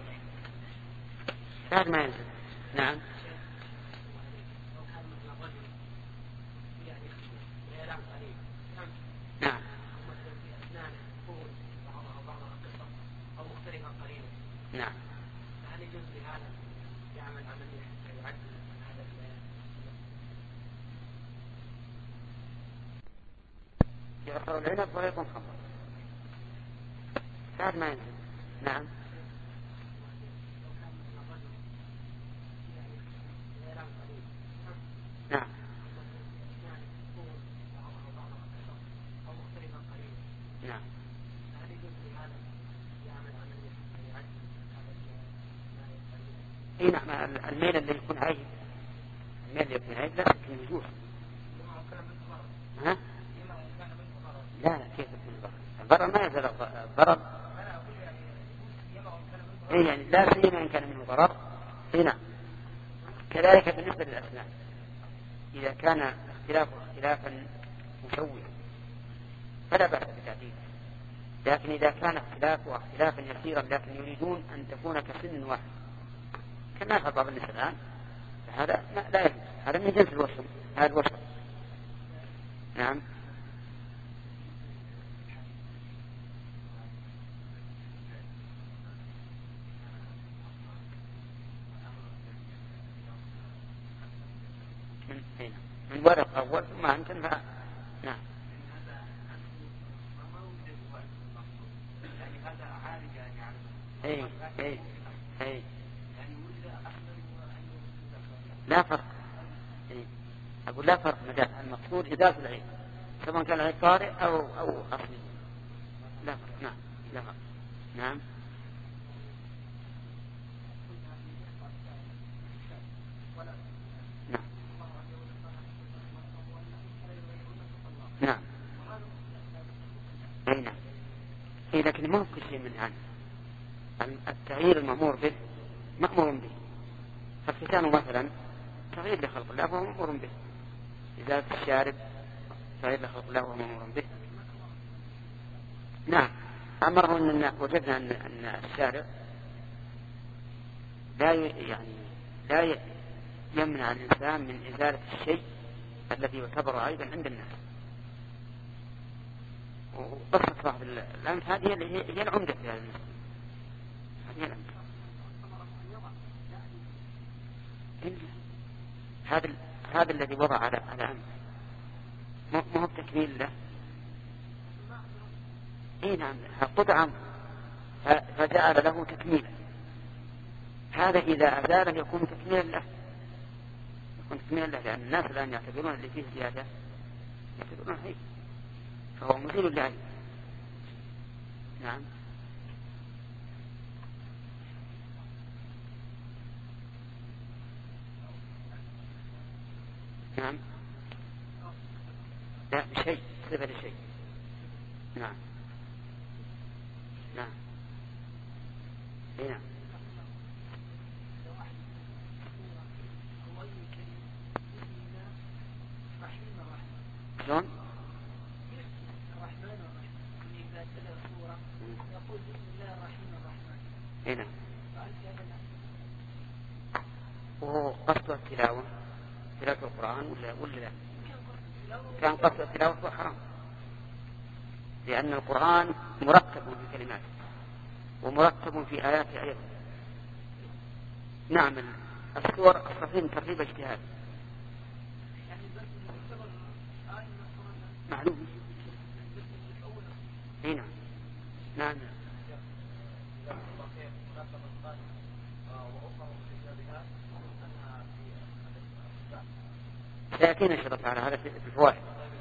S1: بعد ما ينزل. نعم. نعم. نعم. يعصر العنب ويكون خمر بعد ما ينزل. نعم نعم نعم اي نعم الميل اللي يكون عيب الميل اللي يكون عيب لا يمكن يجوز. ها؟ لا لا كيف يكون الضرر؟ الضرر ما يزال الضرر. اي يعني لا سيما ان كان منه ضرر. اي نعم. كذلك بالنسبة للأسنان إذا كان اختلافه اختلافا مشوها فلا بأس بتعديله، لكن إذا كان اختلافه اختلافا يسيرا لكن يريدون أن تكون كسن واحد كما يفعل بعض الناس الآن فهذا لا يجوز. هذا من جنس الوشم. هذا الوشم. نعم من ورق أول ثم أنتم ف... نعم أي أي أي لا فرق. أي أقول لا فرق مدى المقصود إزالة العين سواء كان العين طارئ أو أو أصلي لا فرق. نعم لا فرق. نعم نعم أي نعم. إيه لكن ما هو كل شيء من عنه. التغيير المأمور به مأمور به. فالختان مثلا تغيير لخلق الله وهو مأمور به. إزالة الشارب تغيير لخلق الله وهو مأمور به. نعم أمره أن وجدنا أن أن الشارع لا يعني لا يمنع الإنسان من إزالة الشيء الذي يعتبر عيبا عند الناس. وقصة صاحب الأنف هذه هي العمدة في هذا المسألة. هي العمدة. هذا هذا الذي وضع على على أنف ما هو تكميل له. اي نعم قطعا فجعل له تكميلا. هذا إذا أزاله يكون تكميلا له يكون تكميلا له لأن الناس الآن يعتبرون اللي فيه زيادة يعتبرون عيب فهو مزيل لعيب. نعم نعم لا بشيء صفة لشيء. نعم نعم نعم شلون؟
S4: يقول بسم الله الرحمن الرحمن.
S1: هنا وهو قصد التلاوة تلاوة القرآن ولا ولا لا؟ كان قصد التلاوة هو حرام لأن القرآن مرتب في كلماته ومرتب في آياته أيضا. نعم السور الصفين ترتيب اجتهاد معلوم. هنا نعم سيأتينا إن شاء الله تعالى هذا في الفوائد.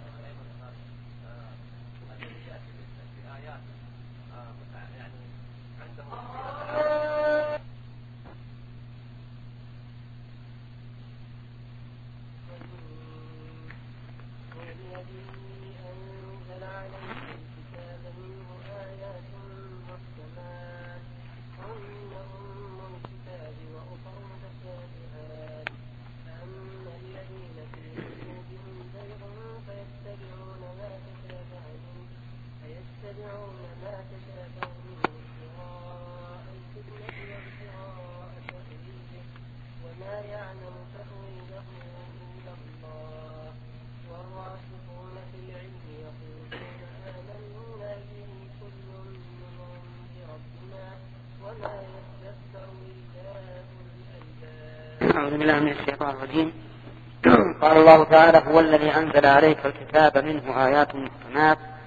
S1: أعوذ بالله من الشيطان الرجيم. قال الله تعالى هو الذي أنزل عليك الكتاب منه آيات محكمات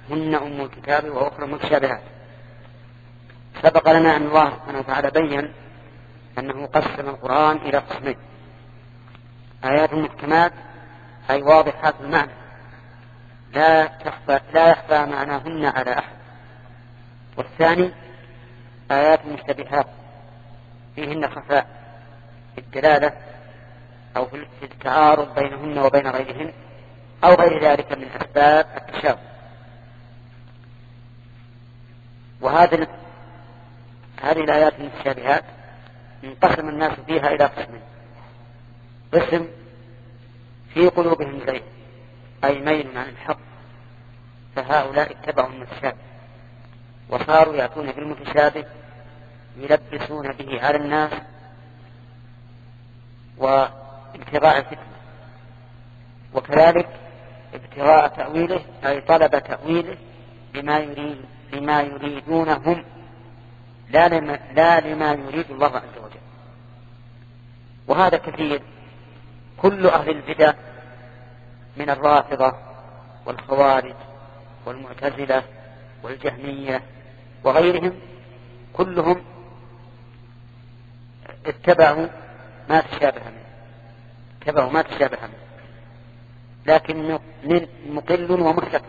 S1: هن أم الكتاب وأخرى متشابهات. سبق لنا أن الله سبحانه وتعالى بين أنه قسم القرآن إلى قسمين: آيات محكمات أي واضحات المعنى لا تخفى لا يخفى معناهن على أحد، والثاني آيات مشتبهات فيهن خفاء في الدلالة أو في التعارض بينهن وبين غيرهن أو غير ذلك من أسباب التشابه. وهذه هذه الآيات المتشابهات انقسم الناس فيها إلى قسمين: قسم في قلوبهم زيغ أي ميل عن الحق، فهؤلاء اتبعوا المتشابه وصاروا يأتون بالمتشابه يلبسون به على الناس وابتغاء الفتنة، وكذلك ابتغاء تأويله أي طلب تأويله لما يريد لما يريدون هم لا لما, لا لما يريد الله عز وجل. وهذا كثير. كل أهل البدع من الرافضة والخوارج والمعتزلة والجهمية وغيرهم كلهم اتبعوا ما تشابه منه اتبعوا ما تشابه منه لكن مقل ومحتمل.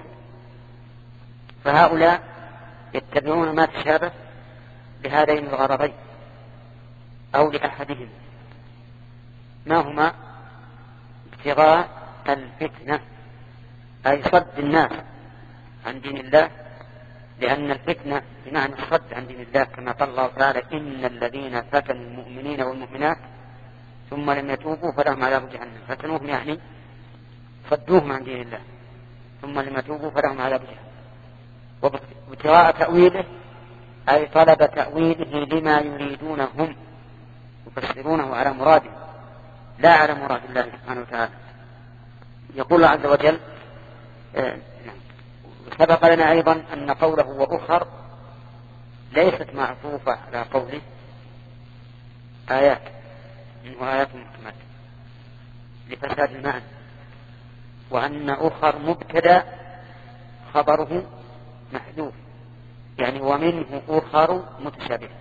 S1: فهؤلاء يتبعون ما تشابه لهذين الغرضين أو لأحدهم، ما هما؟ ابتغاء الفتنة أي صد الناس عن دين الله، لأن الفتنة بمعنى الصد عن دين الله، كما قال الله تعالى: إن الذين فتنوا المؤمنين والمؤمنات ثم لم يتوبوا فلهم عذاب جهنم. فتنوهم يعني صدوهم عن دين الله، ثم لم يتوبوا فلهم عذاب جهنم. وابتغاء تأويله أي طلب تأويله لما يريدون هم، يفسرونه على مراده لا على مراد الله سبحانه وتعالى. يقول الله عز وجل: آه سبق لنا أيضا أن قوله وأخر ليست معطوفة على قوله آيات، إنه آيات محكمات لفساد المعنى، وأن أخر مبتدأ خبره محذوف، يعني ومنه أخر متشابه.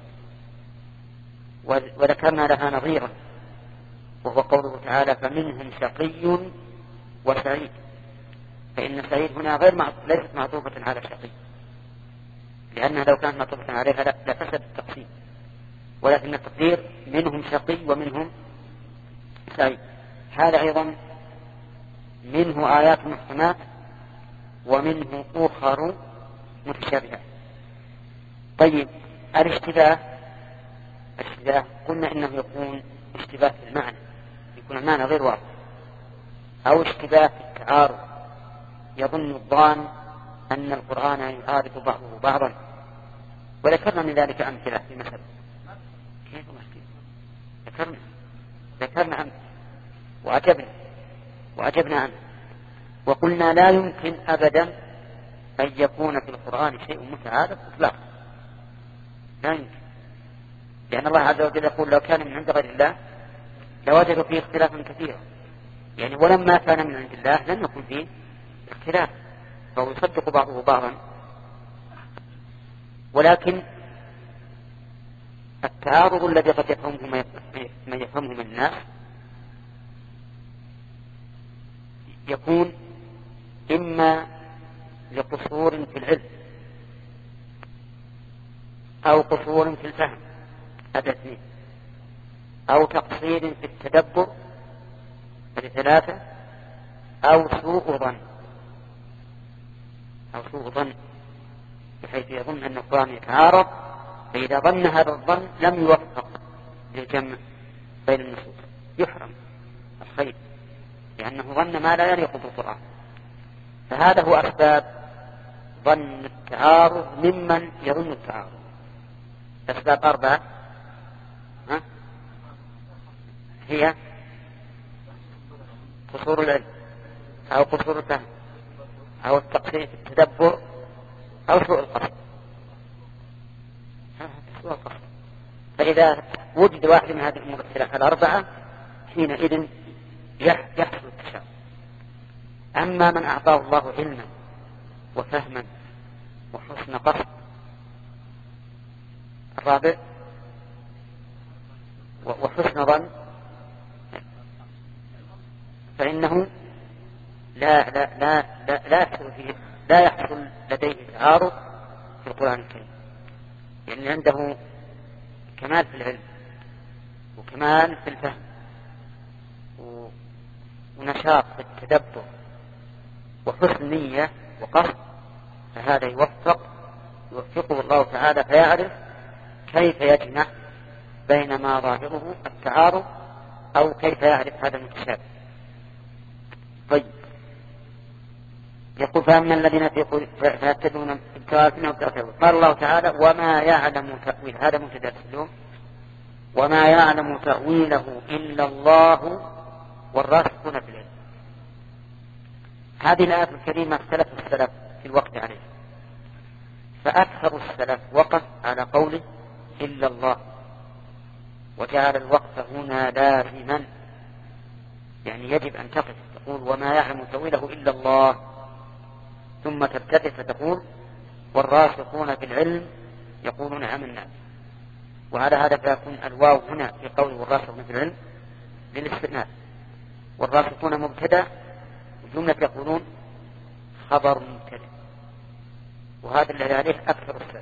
S1: وذكرنا لها نظيرا وهو قوله تعالى: فمنهم شقي وسعيد. فإن سعيد هنا غير مع... ليست معطوفة على شقي، لأنها لو كانت معطوفة عليها لفسد التقسيم، ولكن التقدير منهم شقي ومنهم سعيد. هذا أيضا منه آيات محكمات ومنه أخر متشابهات. طيب، الاشتباه الاشتباه قلنا إنه يكون اشتباه في المعنى، يكون المعنى غير واضح، أو اشتباه في التعارض، يظن الظان أن القرآن يعارض بعضه بعضا. وذكرنا من ذلك أمثلة في مثل كيف ذكرنا ذكرنا أمثلة وعجبنا وعجبنا عنه، وقلنا لا يمكن أبدا أن يكون في القرآن شيء متعارض إطلاقا، لا يمكن، لأن الله عز وجل يقول: لو كان من عند غير الله لوجدوا فيه اختلافا كثيرا. يعني ولما كان من عند الله لم يكن فيه اختلاف، فهو يصدق بعضه بعضا. ولكن التعارض الذي قد يفهمه من يفهمه من الناس يكون إما لقصور في العلم أو قصور في الفهم، هذا اثنين، أو تقصير في التدبر، هذه ثلاثة، أو سوء ظن أو سوء ظن بحيث يظن أن القرآن يتعارض، فإذا ظن هذا الظن لم يوفق للجمع بين النصوص، يحرم الخير لأنه ظن ما لا يليق بالقرآن. فهذا هو أسباب ظن التعارض ممن يظن التعارض. أسباب أربعة ها؟ هي قصور العلم أو قصور الفهم أو التقصير في التدبر أو سوء القصد. سوء القصد. فإذا وجد واحد من هذه الأمور الثلاثة الأربعة حينئذ يحصل التشابه. أما من أعطاه الله علما وفهما وحسن قصد. الرابع وحسن ظن، فإنه لا لا لا لا, لا يحصل فيه لا يحصل لديه تعارض في القرآن الكريم، لأن يعني عنده كمال في العلم وكمال في الفهم ونشاط في التدبر وحسن نية وقصد، فهذا يوفق يوفقه الله تعالى فيعرف كيف يجمع بين ما ظاهره التعارض أو كيف يعرف هذا المتشابه. طيب، يقول فأما الذين فيتبعون ابتغاء قال الله تعالى وما يعلم تأويل، هذا مبتدأ اليوم، وما يعلم تأويله إلا الله والراسخون في العلم. هذه الآية الكريمة اختلف السلف في الوقت عليه، فأكثر السلف وقف على قوله إلا الله، وجعل الوقف هنا لازما، يعني يجب أن تقف تقول وما يعلم تأويله إلا الله، ثم تبتدئ فتقول والراسخون في العلم يقولون آمنا. وعلى هذا فيكون الواو هنا في قوله والراسخون في العلم للاستئناف، والراسخون مبتدأ وجملة يقولون خبر مبتدأ، وهذا الذي عليه أكثر السلف،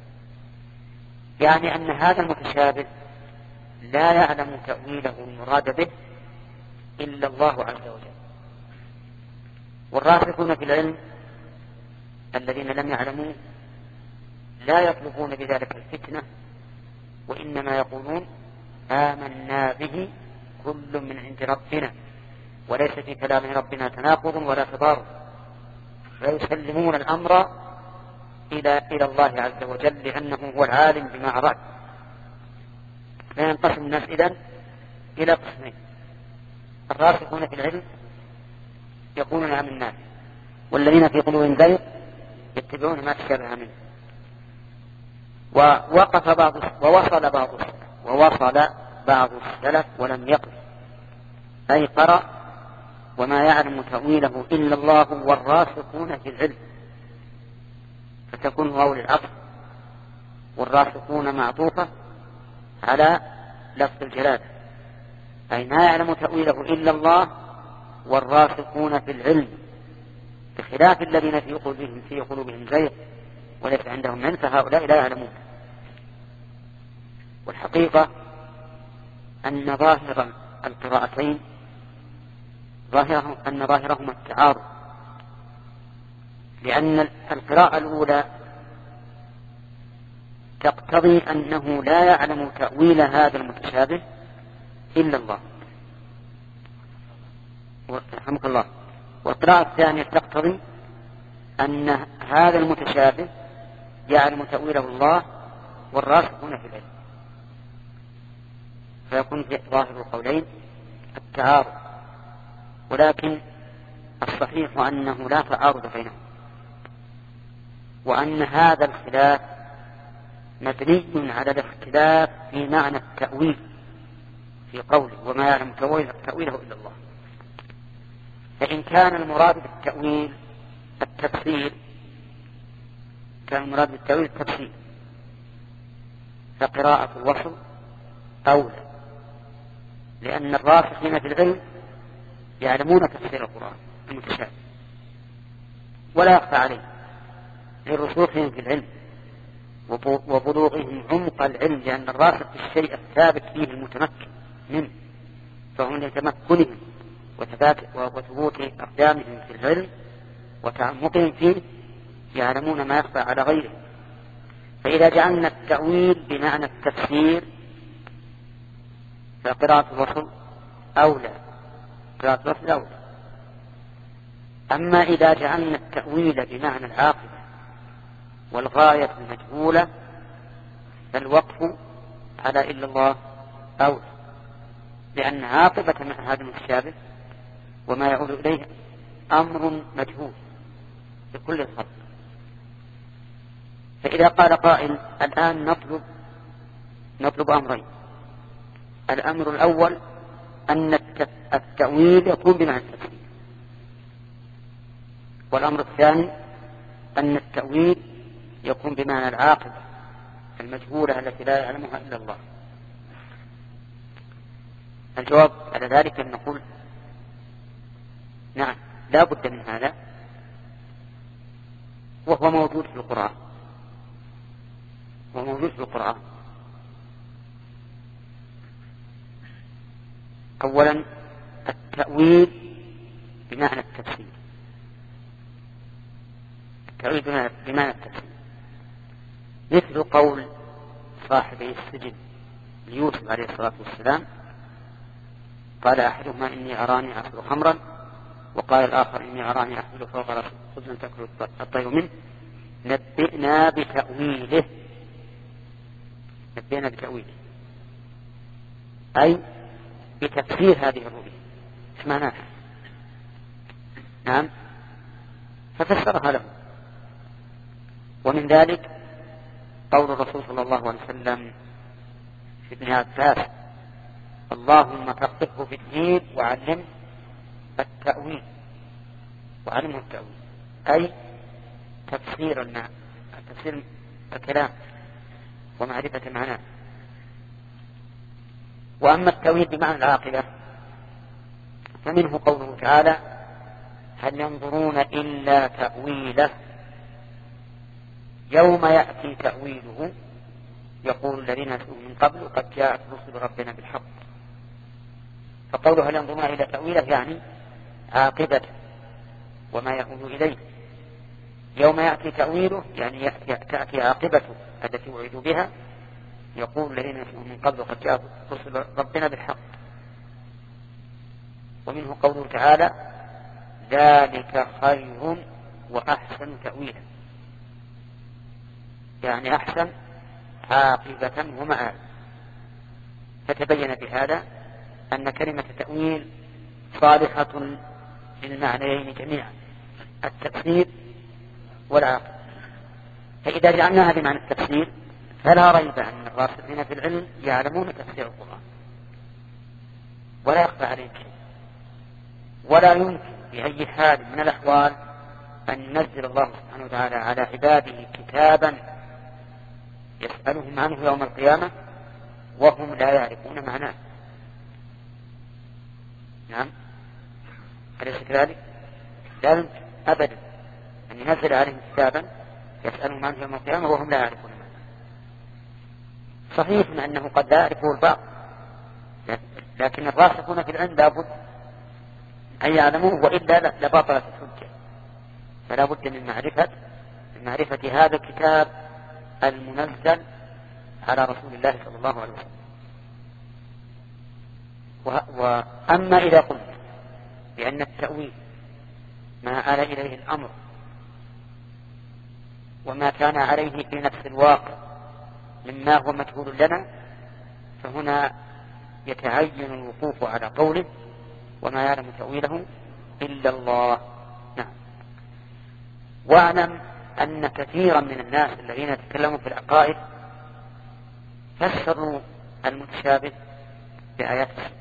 S1: يعني أن هذا المتشابه لا يعلم تأويله المراد به إلا الله عز وجل. والراسخون في العلم الذين لم يعلموا لا يطلبون بذلك الفتنة، وإنما يقولون آمنا به كل من عند ربنا، وليس في كلام ربنا تناقض ولا تضارب، فيسلمون الأمر إلى إلى الله عز وجل لأنه هو العالم بما أراد. فينقسم الناس إذن إلى قسمين: الراسخون في العلم يقولون آمنا، والذين في قلوبهم زيغ يتبعون ما تشابه منه. ووقف بعض ووصل بعض السلف ووصل بعض السلف ولم يقف، أي قرأ وما يعلم تأويله إلا الله والراسخون في العلم، فتكون واو للعطف، والراسخون معطوفة على لفظ الجلالة، أي ما يعلم تأويله إلا الله والراسخون في العلم، بخلاف الذين في قلوبهم في قلوبهم زيغ وليس عندهم علم، فهؤلاء لا يعلمون. والحقيقة أن ظاهر القراءتين ظاهرهم أن ظاهرهما التعارض، لأن القراءة الأولى تقتضي أنه لا يعلم تأويل هذا المتشابه إلا الله، رحمك الله. والقراءة الثانية تقتضي أن هذا المتشابه يعلم تأويله الله والراسخون في العلم، فيكون في ظاهر القولين التعارض. ولكن الصحيح أنه لا تعارض بينهم، وأن هذا الخلاف مبني على الاختلاف في معنى التأويل في قوله وما يعلم تأويله إلا الله. فإن كان المراد بالتأويل التفسير كان المراد بالتأويل التفسير فقراءة الوصل أولى، لأن الراسخين في العلم يعلمون تفسير القرآن المتشابه ولا يخفى عليه لرسوخهم في العلم وبلوغهم عمق العلم، لأن الراسخ في الشيء الثابت فيه المتمكن منه، فهم لتمكنهم وثبوت أقدامهم في العلم وتعمقهم فيه يعلمون ما يخفى على غيره. فإذا جعلنا التأويل بمعنى التفسير فقراءة الوصل أولى، قراءة الوصل أولى. أما إذا جعلنا التأويل بمعنى العاقبة والغاية المجهولة فالوقف على إلا الله أولى، لأن عاقبة هذا المتشابه وما يعود إليه أمر مجهول بكل الخلق. فإذا قال قائل الآن نطلب نطلب أمرين: الأمر الأول أن التأويل يكون بمعنى التفسير، والأمر الثاني أن التأويل يكون بمعنى العاقبة المجهولة التي لا يعلمها إلا الله. الجواب على ذلك أن نقول نعم لا بد من هذا، وهو موجود في القرآن، وهو موجود في القرآن. أولا التأويل بمعنى التفسير، التأويل بمعنى التفسير، مثل قول صاحبي السجن ليوسف عليه الصلاة والسلام، قال أحدهما إني أراني أكل خمرا، وقال الآخر إني أراني أحمل فوق رأسي خبزا تأكل الطير منه، نبئنا بتأويله، نبئنا بتأويله أي بتفسير هذه الرؤيا. ايش معناها؟ نعم، ففسرها له. ومن ذلك قول الرسول صلى الله عليه وسلم في ابن عباس: اللهم فقهه في الدين وعلم التأويل، وعلمه التأويل أي تفسير المعنى، تفسير الكلام ومعرفة معناه. وأما التأويل بمعنى العاقبة فمنه قوله تعالى: هل ينظرون إلا تأويله يوم يأتي تأويله يقول الذين نسوا من قبل قد جاءت رسل ربنا بالحق. فقوله هل ينظرون إلى تأويله يعني عاقبته وما يؤول إليه. يوم يأتي تأويله يعني يأتي تأتي عاقبته التي وعدوا بها، يقول الذين نسوا من قبل قد جاءت رسل ربنا بالحق. ومنه قوله تعالى: ذلك خير وأحسن تأويلا، يعني أحسن عاقبة ومآل. فتبين بهذا أن كلمة تأويل صالحة للمعنيين جميعا، التفسير والعاقبة. فإذا جعلناها بمعنى التفسير فلا ريب أن الراسخين في العلم يعلمون تفسير القرآن ولا يخفى عليهم شيء، ولا يمكن بأي حال من الأحوال أن ينزل الله سبحانه وتعالى على عباده كتابا يسألهم عنه يوم القيامة وهم لا يعرفون معناه. نعم، أليس كذلك؟ لا يمكن أبدا أن ينزل عليهم كتابا يسألهم عنه يوم القيامة وهم لا يعرفون معناه. صحيح من أنه قد لا يعرفه البعض، لكن الراسخون في العلم لابد أن يعلموه، وإلا لبطلت الحجة. فلا بد من معرفة من معرفة هذا الكتاب المنزل على رسول الله صلى الله عليه وسلم. وأما إذا قلت بأن التأويل ما آل إليه الأمر وما كان عليه في نفس الواقع مما هو مجهول لنا، فهنا يتعين الوقوف على قوله: وما يعلم تأويله إلا الله. نعم. واعلم أن كثيرا من الناس الذين يتكلمون في العقائد فسروا المتشابه بآيات الصفات،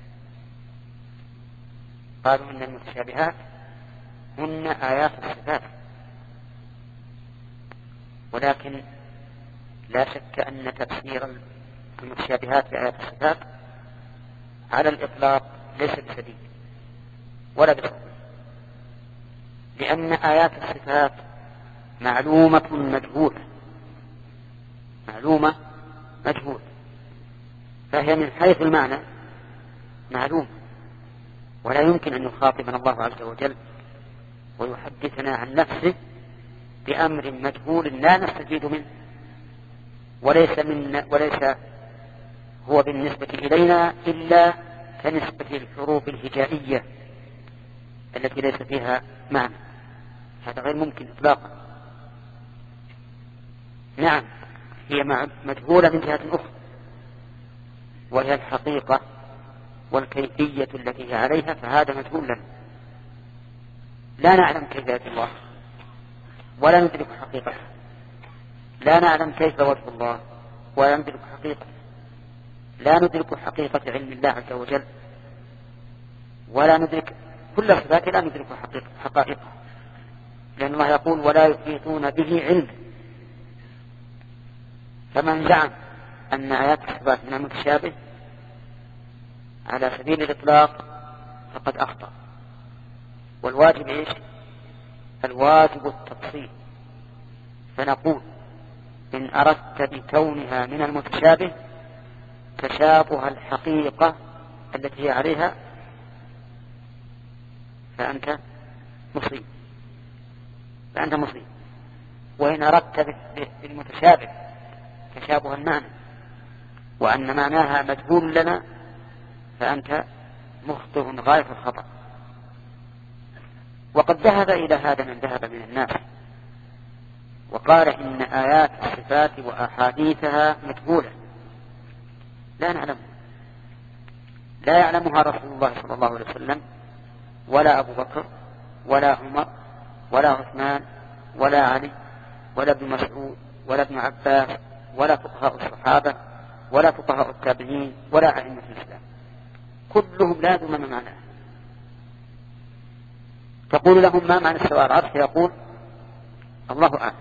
S1: قالوا إن المتشابهات هن آيات الصفات، ولكن لا شك أن تفسير المتشابهات بآيات الصفات على الإطلاق ليس بسديد ولا بسديد، لأن آيات الصفات معلومة مجهولة، معلومة مجهولة، فهي من حيث المعنى معلومة، ولا يمكن أن يخاطبنا الله عز وجل ويحدثنا عن نفسه بأمر مجهول لا نستفيد منه، وليس من وليس هو بالنسبة إلينا إلا كنسبة الحروف الهجائية التي ليس فيها معنى. هذا غير ممكن إطلاقا. نعم، هي مجهولة من جهة أخرى، وهي الحقيقة والكيفية التي هي عليها، فهذا مجهول لنا، لا نعلم كيفية الله ولا ندرك حقيقته، لا نعلم كيف وجه الله ولا ندرك حقيقته، لا ندرك حقيقة علم الله عز وجل، ولا ندرك كل صفات لا ندرك حقائقها، لأن الله يقول: ولا يحيطون به علم. فمن زعم أن آيات الصفات من المتشابه على سبيل الإطلاق فقد أخطأ. والواجب إيش؟ الواجب التفصيل. فنقول إن أردت بكونها من المتشابه تشابه الحقيقة التي هي عليها فأنت مصيب فأنت مصيب وإن أردت بالمتشابه تشابه المعنى وأن معناها مجهول لنا فأنت مخطئ غاية الخطأ. وقد ذهب إلى هذا من ذهب من الناس وقال إن آيات الصفات وأحاديثها مجهولة لا نعلمها، لا يعلمها رسول الله صلى الله عليه وسلم ولا أبو بكر ولا عمر ولا عثمان ولا علي ولا ابن مسعود ولا ابن عباس ولا فقهاء الصحابة ولا فقهاء التابعين ولا أئمة الإسلام، كلهم لا يدرون ما معناه. تقول لهم ما معنى استواء العرش؟ يقول الله أعلم.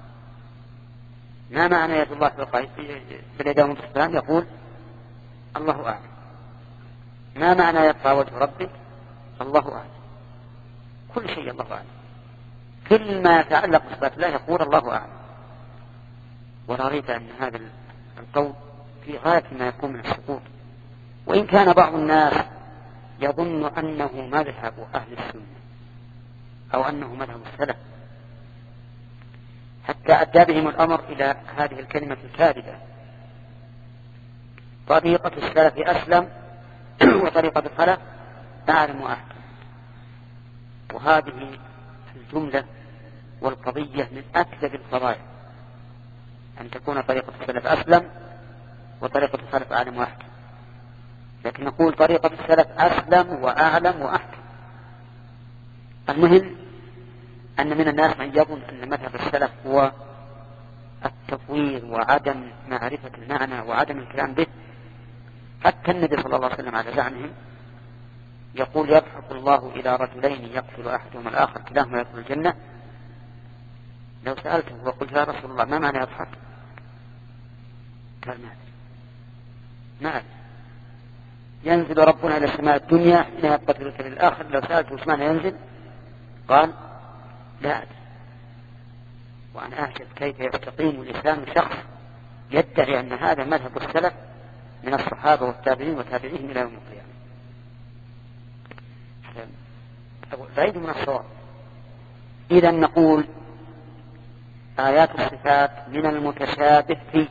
S1: ما معنى يد الله في اليدين في السلام؟ يقول الله أعلم. ما معنى يبقى وجه ربك؟ الله أعلم. كل شيء الله أعلم. كل ما يتعلق بصفات الله يقول الله أعلم. ولا ريب أن هذا القول في غاية ما يكون من السقوط، وإن كان بعض الناس يظن أنه مذهب أهل السنة أو أنه مذهب السلف حتى أدى بهم الأمر إلى هذه الكلمة الكاذبة: طريقة السلف أسلم وطريقة الخلف أعلم وأحكم. وهذه الجملة والقضية من أكذب القضايا، أن تكون طريقة السلف أسلم وطريقة الخلف أعلم وأحكم. لكن نقول طريقة السلف أسلم وأعلم وأحكم. المهم أن من الناس من يظن أن مذهب السلف هو التفويض وعدم معرفة المعنى وعدم الكلام به. حتى النبي صلى الله عليه وسلم على زعمهم يقول: يضحك الله إلى رجلين يقتل أحدهما الآخر كلاهما يدخل الجنة. لو سألته وقلت: يا رسول الله ما معنى يضحك؟ قال: ما أدري ما أدري ينزل ربنا إلى السماء الدنيا حين يبقى ثلث للآخر. لو سألته وش معنى ينزل؟ قال: لا أدري. وأنا أعجب كيف يستقيم لسان شخص يدعي أن هذا مذهب السلف من الصحابة والتابعين وتابعيهم إلى يوم القيامة. بعيد من الصواب. إذا نقول آيات الصفات من المتشابه في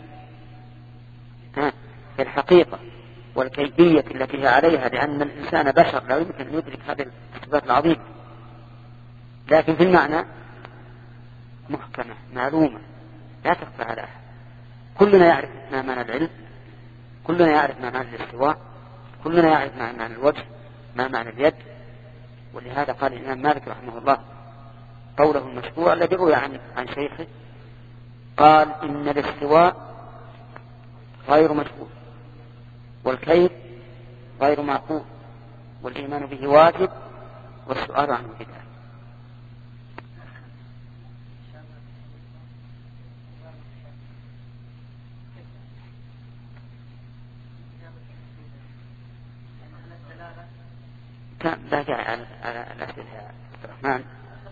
S1: في الحقيقة والكيفية التي هي عليها، لأن الإنسان بشر لا يمكن أن يدرك هذه الصفات العظيمة، لكن في المعنى محكمة معلومة لا تخفى على أحد. كلنا يعرف ما معنى العلم، كلنا يعرف ما معنى الاستواء، كلنا يعرف ما معنى الوجه، ما معنى اليد. ولهذا قال الإمام مالك رحمه الله قوله المشهور الذي روي عن عن شيخه، قال: إن الاستواء غير مجهول، والكيف غير معقول، والإيمان به واجب، والسؤال عنه بدعة. كان لا جاء على على الأسئلة يا عبد الرحمن.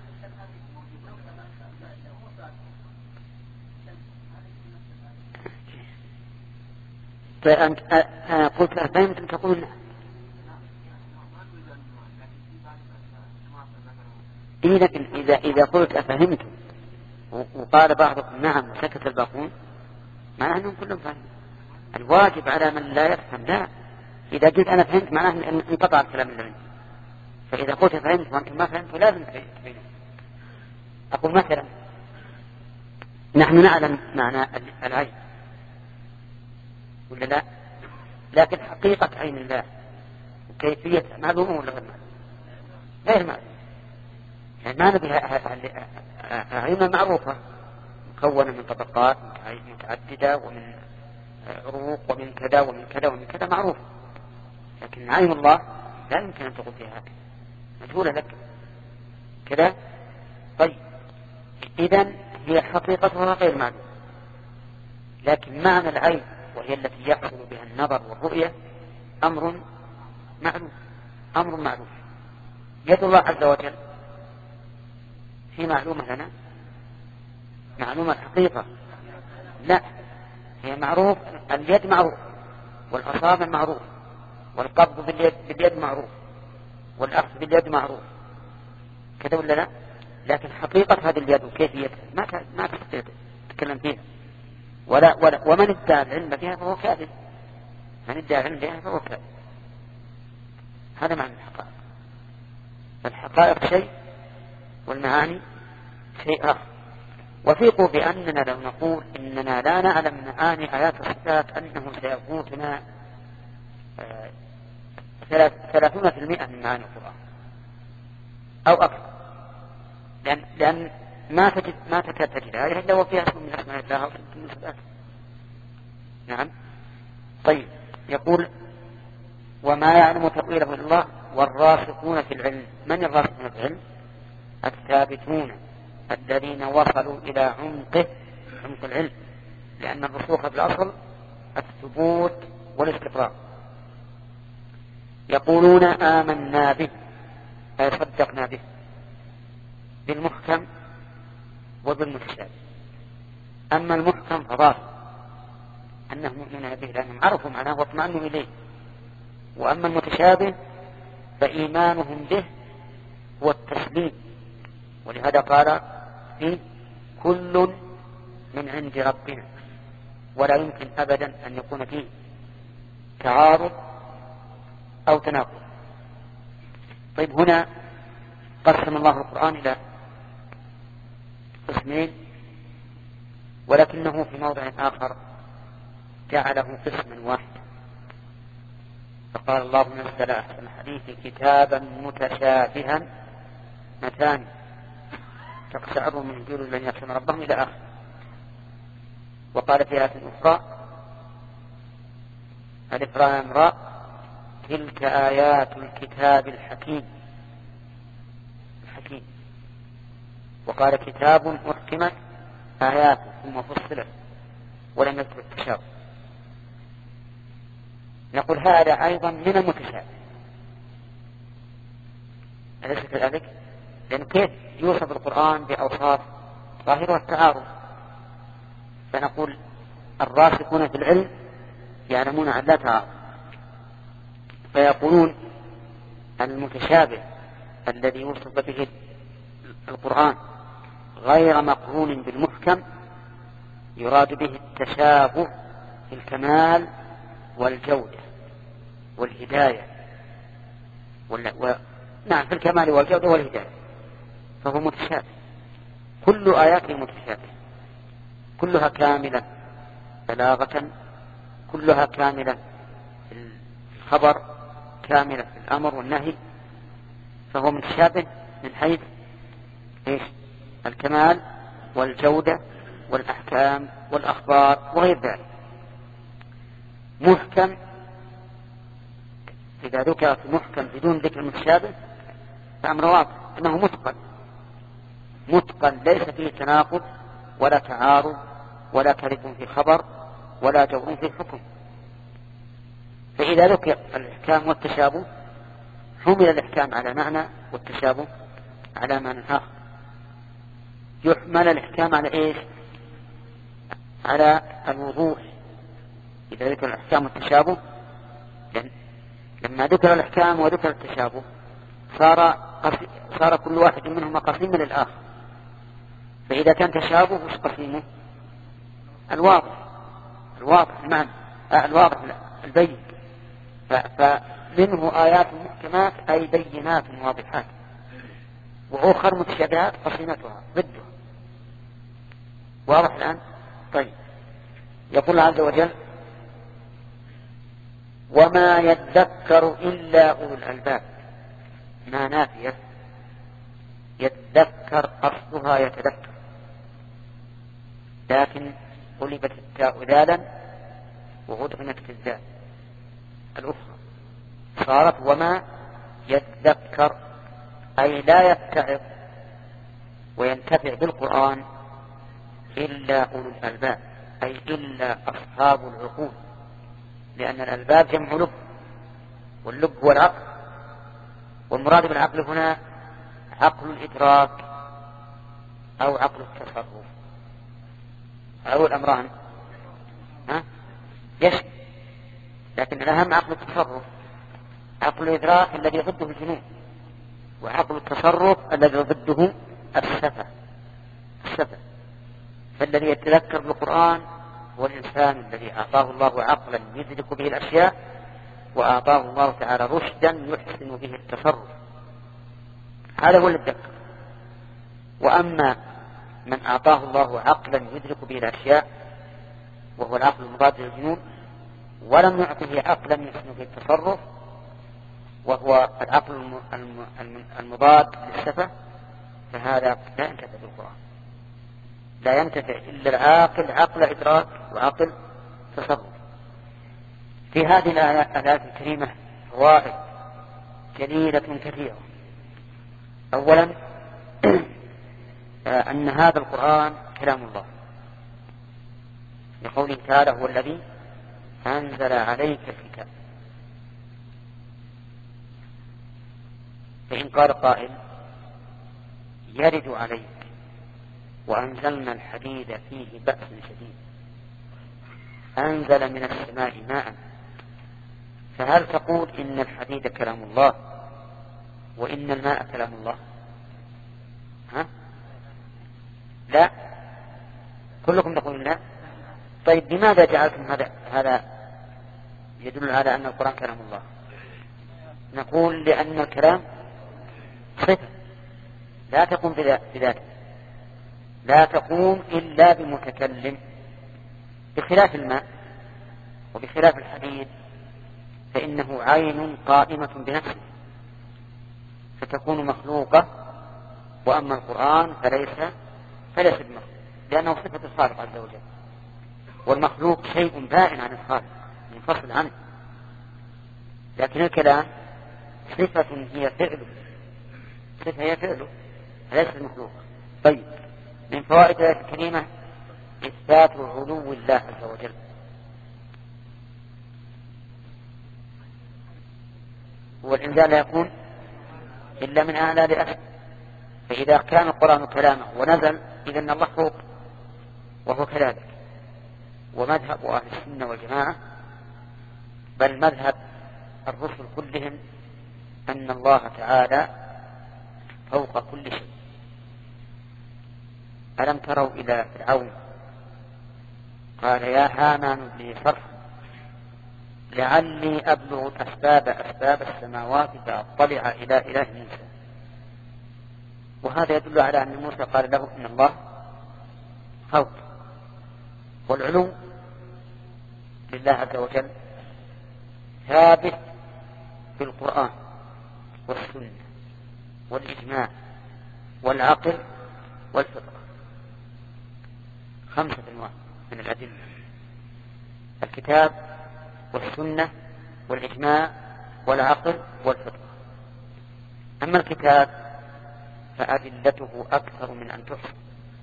S1: فأنت أنا قلت أفهمتم تقول نعم. إيه لكن إذا إذا قلت أفهمتم وقال بعضكم نعم وسكت الباقون معناه أنهم كلهم فهموا. الواجب على من لا يفهم لا. إذا قلت أنا فهمت معناه أن انقطع الكلام اللي عندي. فإذا قلت فهمت وأنتم ما فهمتوا لازم تبينوا. أقول مثلا نحن نعلم معنى العين ولا لا؟ لكن حقيقة عين الله وكيفية معلومة ولا غير معلومة؟ غير معلومة. يعني ما نبيها عينها معروفة مكونة من طبقات متعددة ومن عروق ومن كذا ومن كذا ومن كذا معروفة، لكن عين الله لا يمكن أن تقول فيها هكذا، مجهولة لك كذا. طيب إذن هي حقيقتها غير معلومة. لكن معنى العين وهي التي يحصل بها النظر والرؤية أمر معلوم أمر معلوم. يد الله عز وجل هي معلومة لنا معلومة الحقيقة؟ لا، هي معروف، اليد معروف، والأصابع معروف، والقبض باليد, باليد معروف، والأخذ باليد معروف، كذا ولا لا؟ لكن حقيقة هذه اليد وكيفيتها ما ما تستطيع تتكلم فيها، ولا ولا ومن ادعى العلم فيها فهو كاذب، من ادعى العلم فيها فهو كاذب. هذا معنى الحقائق. الحقائق شيء والمعاني شيء آخر. وثيقوا بأننا لو نقول إننا لا نعلم معاني آيات الصفات أنه سيفوتنا ثلاثون في المئة من معاني القرآن أو أكثر، لأن, لأن ما تجد ما تكاد تجد آية إلا وفيها اسم من أسماء الله أو من صفاته. نعم. طيب، يقول وما يعلم تأويله إلا الله والراسخون في العلم. من الراسخون في العلم؟ الثابتون الذين وصلوا إلى عمقه، عمق العلم، لأن الرسوخ بالأصل الثبوت والاستقرار. يقولون آمنا به أي صدقنا به، بالمحكم وبالمتشابه. أما المحكم فظاهر أنهم يؤمنون به لأنهم عرفوا معناه واطمأنوا إليه، وأما المتشابه فإيمانهم به هو التسليم. ولهذا قال فيه كل من عند ربنا، ولا يمكن أبدا أن يكون فيه تعارض أو تناقض. طيب، هنا قسم الله القرآن إلى قسمين، ولكنه في موضع آخر جعله قسما واحدا، فقال الله نزل أحسن الحديث كتابا متشابها مثاني تقشعر من جلود الذين يخشون ربهم إلى آخر. وقال في آية أخرى ألف لام را تلك آيات الكتاب الحكيم الحكيم. وقال كتاب أحكمت آياته ثم فصلت ولم يذكر التشابه. نقول هذا أيضا من المتشابه، أليس كذلك؟ لأن كيف يوصف القرآن بأوصاف ظاهرة التعارض؟ فنقول الراسخون في العلم يعلمون أن لا تعارض، فيقولون المتشابه الذي يوصف به القرآن غير مقرون بالمحكم يراد به التشابه في الكمال والجودة والهداية ولا و... نعم في الكمال والجودة والهداية، فهو متشابه. كل آياته متشابه، كلها كاملة بلاغة، كلها كاملة في الخبر، كاملة في الأمر والنهي، فهو متشابه من حيث إيش؟ الكمال والجودة والأحكام والأخبار وغير ذلك. محكم إذا ذكرت محكم بدون ذكر المتشابه فأمر واضح أنه متقن، متقن ليس فيه تناقض ولا تعارض ولا كذب في خبر ولا جور في حكم. فإذا ذكر الإحكام والتشابه حمل الإحكام على معنى والتشابه على معنى آخر. يحمل الإحكام على إيش؟ على الوضوح. إذا ذكر الإحكام والتشابه، لما ذكر الإحكام وذكر التشابه صار قص... صار كل واحد منهما قسيما للآخر. فإذا كان تشابه وش قسيمه؟ الواضح، الواضح المعنى آه الواضح البين. ف... فمنه آيات محكمات أي بينات واضحات، وأخر متشابهات قسيمتها ضده. واضح الآن؟ طيب، يقول عز وجل وما يذكر إلا أولو الألباب. ما نافية، يتذكر أصلها يتذكر، لكن قلبت التاء ذالا وغدغمت في الذال الأخرى، صارت وما يتذكر أي لا يتعظ وينتفع بالقرآن إلا أولو الألباب. أي إلا أصحاب العقول، لأن الألباب جمع لب، واللب هو العقل، والمراد بالعقل هنا عقل الإدراك أو عقل التصرف أو الأمران، ها؟ يشمل، لكن الأهم عقل التصرف. عقل الإدراك الذي ضده الجنون، وعقل التصرف الذي ضده السفة. السفة فالذي يتذكر بالقرآن هو الإنسان الذي أعطاه الله عقلا يدرك به الأشياء، وأعطاه الله تعالى رشدا يحسن به التصرف، هذا هو الذكر. وأما من أعطاه الله عقلا يدرك به الأشياء وهو العقل المضاد للجنون، ولم يعطه عقلا يحسن به التصرف وهو العقل المضاد للسفة، فهذا لا ينتفع بالقرآن، لا ينتفع إلا العاقل عقل إدراك وعقل تصرف. في هذه الآيات الكريمة فوائد جليلة كثيرة. أولا أن هذا القرآن كلام الله، لقوله تعالى هو الذي أنزل عليك الكتاب. فإن قال قائل يرد عليك وأنزلنا الحديد فيه بأس شديد، أنزل من السماء ماء، فهل تقول إن الحديد كلام الله وإن الماء كلام الله؟ ها؟ لا، كلكم تقولون لا. طيب لماذا جعلتم هذا هذا يدل على أن القرآن كلام الله؟ نقول لأن الكلام صفة لا تقوم بذاته، لا تقوم إلا بمتكلم، بخلاف الماء وبخلاف الحديد فإنه عين قائمة بنفسه فتكون مخلوقة، وأما القرآن فليس فليس بمخلوق، لأنه صفة الخالق عز وجل، والمخلوق شيء بائن عن الخالق منفصل عنه، لكن الكلام صفة هي فعله، صفة هي فعله ليس المخلوق. طيب، من فوائد الآية الكريمة إثبات علو الله عز وجل، والإنزال لا يكون إلا من أعلى لأسفل، فإذا كان القرآن كلامه ونزل إذن الله فوق، وهو كذلك. ومذهب أهل السنة والجماعة بل مذهب الرسل كلهم أن الله تعالى فوق كل شيء. ألم تروا إلى فرعون قال يا هامان ابن لي صرحا لعلي أبلغ أسباب أسباب السماوات فأطلع إلى إله موسى. وهذا يدل على أن موسى قال له إن الله فوق. والعلو لله عز وجل ثابت في القرآن والسنة والإجماع والعقل والفطرة، خمسة أنواع من الأدلة: الكتاب والسنة والإجماع والعقل والفطرة. أما الكتاب فأدلته أكثر من أن تحصى،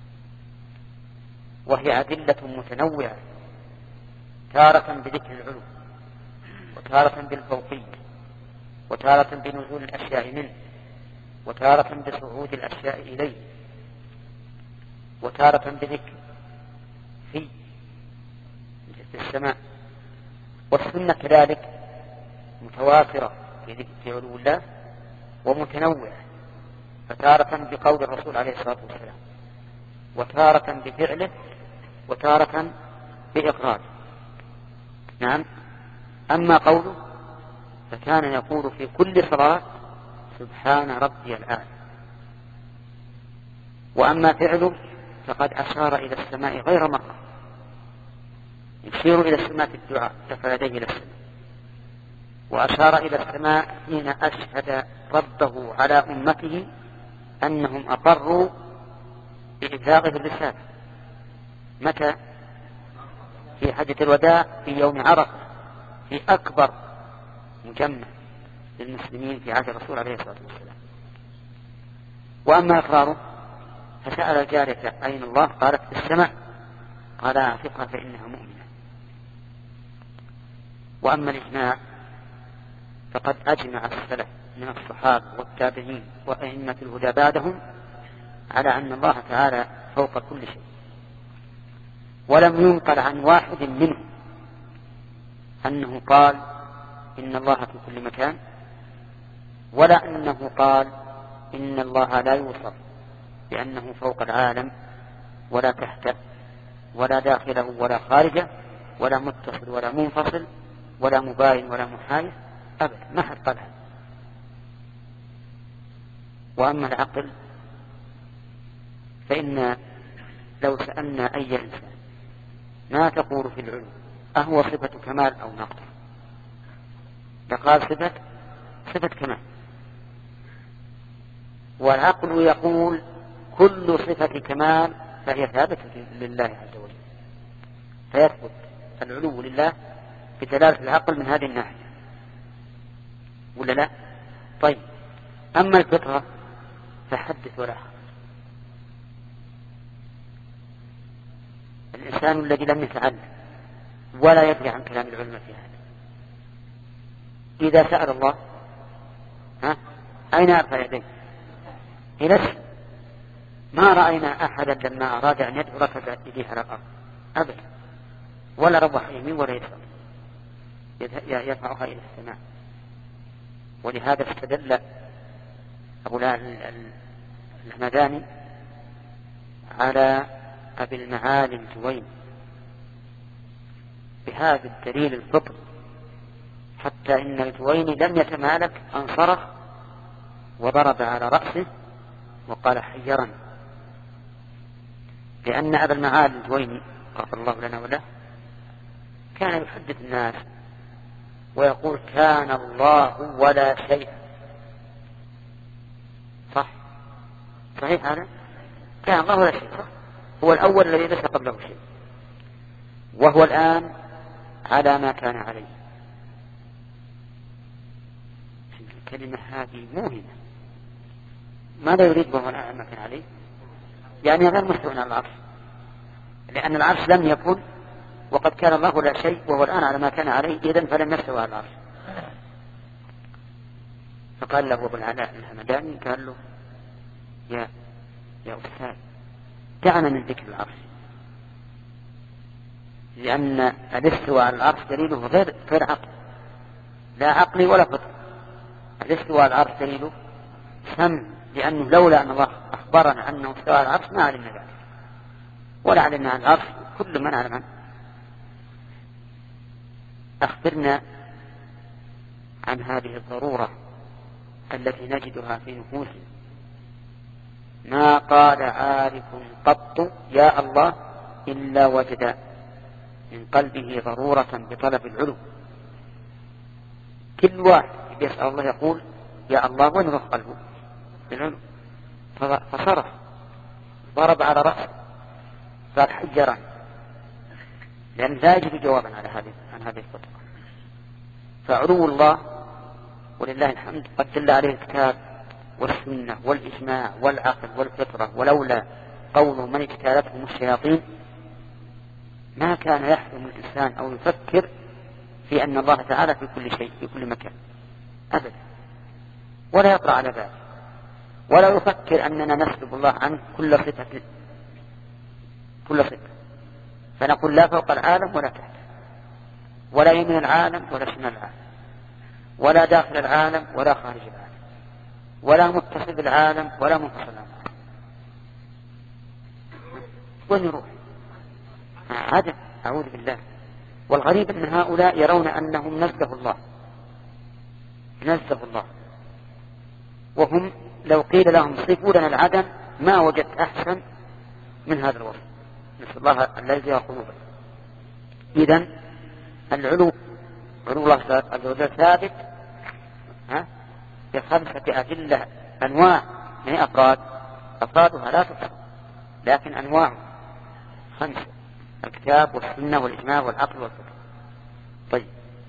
S1: وهي أدلة متنوعة، تارة بذكر العلو، وتارة بالفوقية، وتارة بنزول الأشياء منه، وتارة بصعود الأشياء إليه، وتارة بذكر في في السماء. والسنة كذلك متوافرة في ذكر علو الله ومتنوعة، فتارة بقول الرسول عليه الصلاة والسلام، وتارة بفعله، وتارة بإقراره. نعم. أما قوله فكان يقول في كل صلاة سبحان ربي الأعلى. وأما فعله فقد أشار إلى السماء غير مرة، يشير إلى السماء في الدعاء رفع يديه إلى السماء، وأشار إلى السماء حين أشهد ربه على أمته أنهم أقروا بإبلاغه الرسالة. متى؟ في حجة الوداع في يوم عرفة، في أكبر مجمع للمسلمين في عهد الرسول عليه الصلاة والسلام. وأما إقراره فسأل الجارية أين الله؟ قالت في السماء، قال اعتقها فإنها مؤمنة. وأما الإجماع فقد أجمع السلف من الصحابة والتابعين وأئمة الهدى بعدهم على أن الله تعالى فوق كل شيء، ولم ينقل عن واحد منهم أنه قال إن الله في كل مكان، ولا أنه قال إن الله لا يوصف بأنه فوق العالم ولا تحته ولا داخله ولا خارجه ولا متصل ولا منفصل ولا مباين ولا محايد أبدا، ما حد قالها. وأما العقل فإن لو سألنا أي إنسان ما تقول في العلو أهو صفة كمال أو نقص، لقال صفة صفة كمال. والعقل يقول كل صفة كمال فهي ثابتة لله عز وجل، فيثبت العلو لله بدلالة العقل من هذه الناحية، ولا لا؟ طيب، أما الفطرة فحدث ولا حرج. الإنسان الذي لم يتعلم ولا يدري عن كلام العلماء في هذا، إذا سأل الله ها أين أرفع يديه؟ إلى السماء. ما رأينا أحدا لما أراد أن يدعو رفع يديه على الأرض أبدا، ولا ربح يمين ولا يسار، يرفعها إلى السماء. ولهذا استدل هؤلاء الهمداني على أبي المعالي الجويني بهذا الدليل الفطري، حتى إن الجويني لم يتمالك أن صرخ وضرب على رأسه وقال حيرا، لأن أبا المعالي الجويني غفر الله لنا وله كان يحدث الناس ويقول كان الله ولا شيء. صح صحيح هذا؟ كان الله ولا شيء، هو الأول الذي ليس قبله شيء، وهو الآن على ما كان عليه. الكلمة هذه موهمة. ماذا يريد وهو الآن على ما كان عليه؟ يعني غير مستوى على العرش، لأن العرش لم يكن وقد كان الله لا شيء وهو الآن على ما كان عليه، إذن فلم يستوى على العرش. فقال له أبو العلاء الهمداني قال له يا يا أستاذ دعنا من ذكر العرش، لأن الاستواء على العرش دليله غير غير عقل، لا عقلي ولا فطري. الاستواء على العرش دليله سمع، لأنه لولا أن الله أخبرنا أنه استوى على العرش ما علمنا ذلك، ولا علمنا عن العرش كل من علم عنه. أخبرنا عن هذه الضرورة التي نجدها في نفوسنا. ما قال عارف قط يا الله إلا وجد من قلبه ضرورة بطلب العلو. كل واحد يسأل الله يقول يا الله، وين رفع قلبه بالعلو؟ فصرف ضرب على رأسه قال حجرا، لأن لا يجد جوابا على هذه عن هذه الفترة. فعلو الله ولله الحمد قد دل عليه الكتاب والسنة والإجماع والعقل والفطرة، ولولا قوله من اجتالتهم الشياطين ما كان يحلم الإنسان أو يفكر في أن الله تعالى في كل شيء في كل مكان أبدا، ولا يطرأ على باله، ولا يفكر أننا نسلب الله عنه كل صفة كل صفة. فنقول لا فوق العالم ولا تحت، ولا يمين العالم ولا شمال العالم، ولا داخل العالم ولا خارج العالم، ولا متصل بالعالم ولا منفصل عن العالم. وين يروح هذا؟ أعوذ بالله. والغريب أن هؤلاء يرون أنهم نزه الله نزه الله، وهم لو قيل لهم صفوا لنا العدم ما وجدت أحسن من هذا الوصف. نسأل الله الذي قلوبه. إذن العلو علو الله عز وجل ثابت ها بخمسة أدلة أنواع من أفراد، أفرادها لا تطلق لكن أنواع خمسة: الكتاب والسنة والإجماع والعقل والفقه. طيب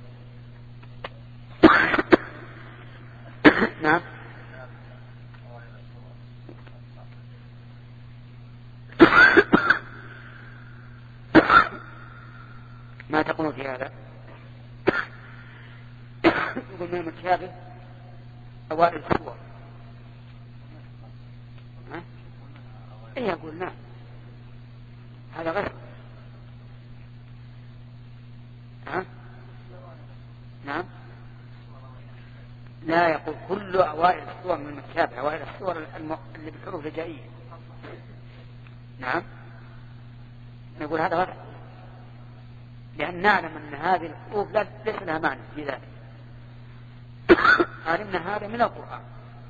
S1: نعم. ما تقولون في هذا؟ يقول من المتشابه أوائل السور. ها؟ إيه يقول نعم، هذا غير. ها؟ نعم، لا، يقول كل أوائل السور من المتشابه، أوائل السور اللي بالحروف الهجائية. نعم، نقول هذا غير، لأن نعلم أن هذه الحروف ليس لها معنى في ذلك. علمنا هذا من القرآن،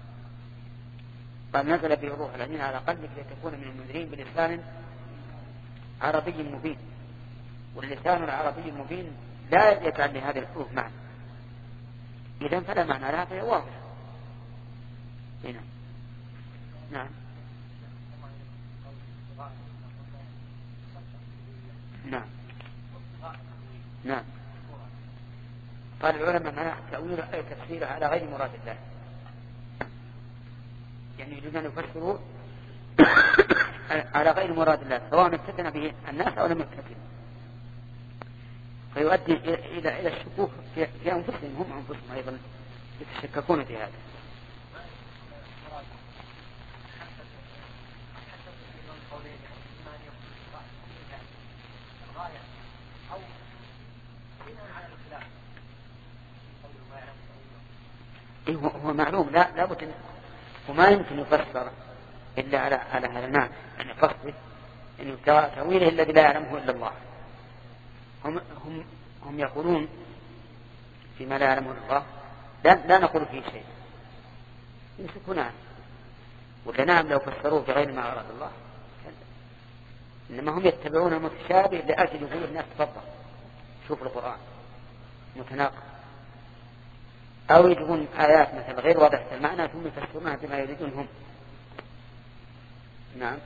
S1: قال نزل به الروح الأمين على قلبك لتكون من المنذرين بلسان عربي مبين، واللسان العربي المبين لا يجعل لهذه الحروف معنى، إذن فلا معنى لها، فهي واضحة. هنا نعم نعم نعم. قال العلماء معناه تأويل أي تفسيره على غير مراد الله، يعني يريدون أن يفسروا على غير مراد الله سواء استثنى به الناس أو لم يستثنوا، فيؤدي إلى إلى الشكوك في, في أنفسهم، هم أنفسهم أيضا يتشككون في هذا. إيه هو معلوم، لا لابد، وما يمكن يفسر إلا على على هذا المعنى، يعني قصده إنه تأويله الذي لا يعلمه إلا الله. هم هم هم يقولون فيما لا يعلمه إلا الله، لا, لا نقول فيه شيء، يمسكون عنه، وكنام لو فسروه بغير ما أراد الله. إنما هم يتبعون المتشابه لأجل يقول الناس تفضل شوف القرآن متناقض، أو يجيبون آيات مثل غير واضحة المعنى ثم يفسرونها بما يريدون هم. نعم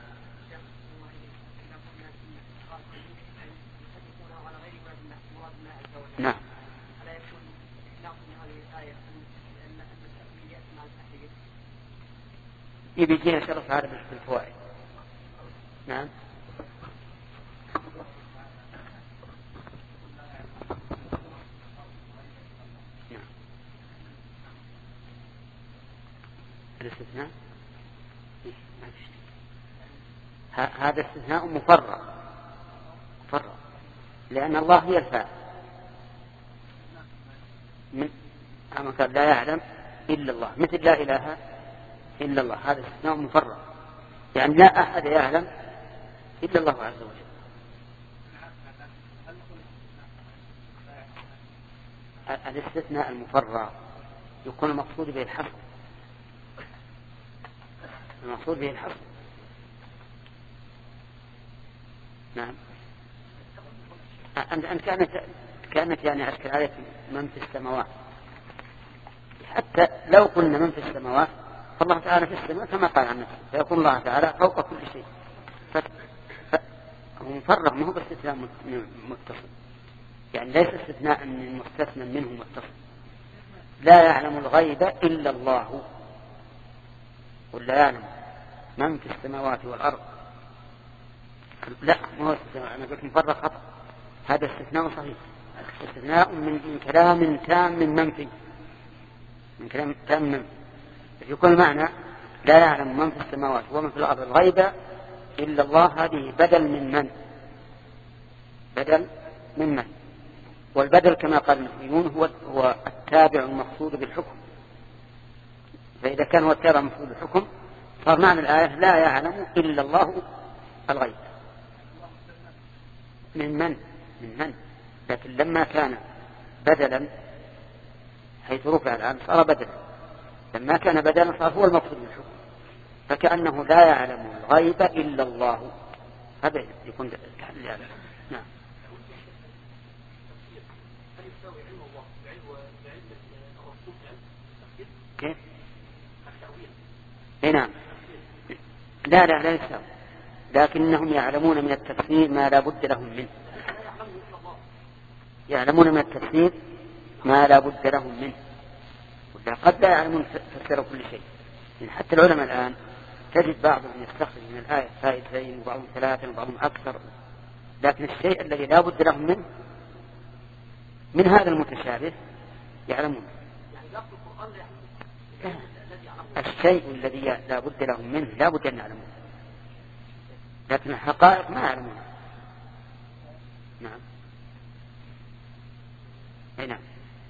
S1: نعم. يبي يجينا شرف هذا في الفوائد. نعم الاستثناء هذا استثناء مفرغ مفرغ لأن الله هي الفاعل من أما لا يعلم إلا الله، مثل لا إله إلا الله، هذا استثناء مفرغ، يعني لا أحد يعلم إلا الله عز وجل. الاستثناء المفرغ يكون المقصود به الحصر، المقصود به الحصر. نعم. أن كانت كانت يعني أشكل عليك من في السماوات، حتى لو قلنا من في السماوات فالله تعالى في السماء كما قال عن نفسه، فيكون الله تعالى فوق كل شيء. فهو مفرغ، ما هو باستثناء متصل، يعني ليس استثناء من مستثنى منه متصل. لا يعلم الغيب إلا الله، ولا يعلم من في السماوات والأرض. لا، ما هو استثناء، أنا قلت مفرغ خطأ، هذا استثناء صحيح، استثناء من, من كلام تام من منفي، من كلام تام من يكون معنى لا يعلم من في السماوات ومن في الأرض الغيب إلا الله، هذه بدل من من بدل من من والبدل كما قال المسلمون هو هو التابع المقصود بالحكم، فإذا كان هو التابع المقصود بالحكم صار معنى الآية لا يعلم إلا الله الغيب. من من من من لكن لما كان بدلا حيث رفع الآن صار بدلا، لما كان بدلا صار هو المقصود بالحكم، فكأنه لا يعلم الغيب إلا الله، هذا يكون تحليل هذا. نعم. كيف؟ نعم. لا لا لا يستوي، لكنهم يعلمون من التفسير ما لا بد لهم منه، يعلمون من التفسير ما لا بد لهم منه، ولا قد لا يعلمون تفسير كل شيء. يعني حتى العلماء الآن تجد بعضهم يستخرج من الآية فائدتين وبعضهم ثلاثة وبعضهم أكثر، لكن الشيء الذي لا بد لهم منه من هذا المتشابه يعلمون.
S4: يعني لفظ القرآن لا يعلمون الذي يعلمون
S1: الشيء الذي لا بد لهم منه لا بد أن يعلمون، لكن الحقائق ما يعلمون. نعم. أي نعم.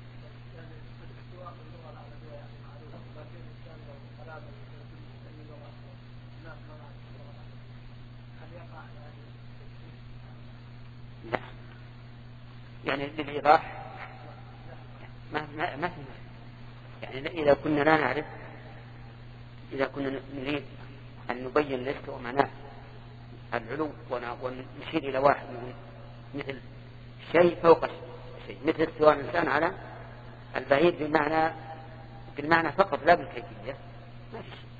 S1: لا. يعني للإيضاح ما ما ما في. يعني إذا كنا لا نعرف، إذا كنا نريد أن نبين الاستواء معناه العلو ونشير إلى واحد مثل شيء فوق شيء، مثل استواء الإنسان على البعيد بالمعنى بالمعنى فقط لا بالكيفية، ما في شيء.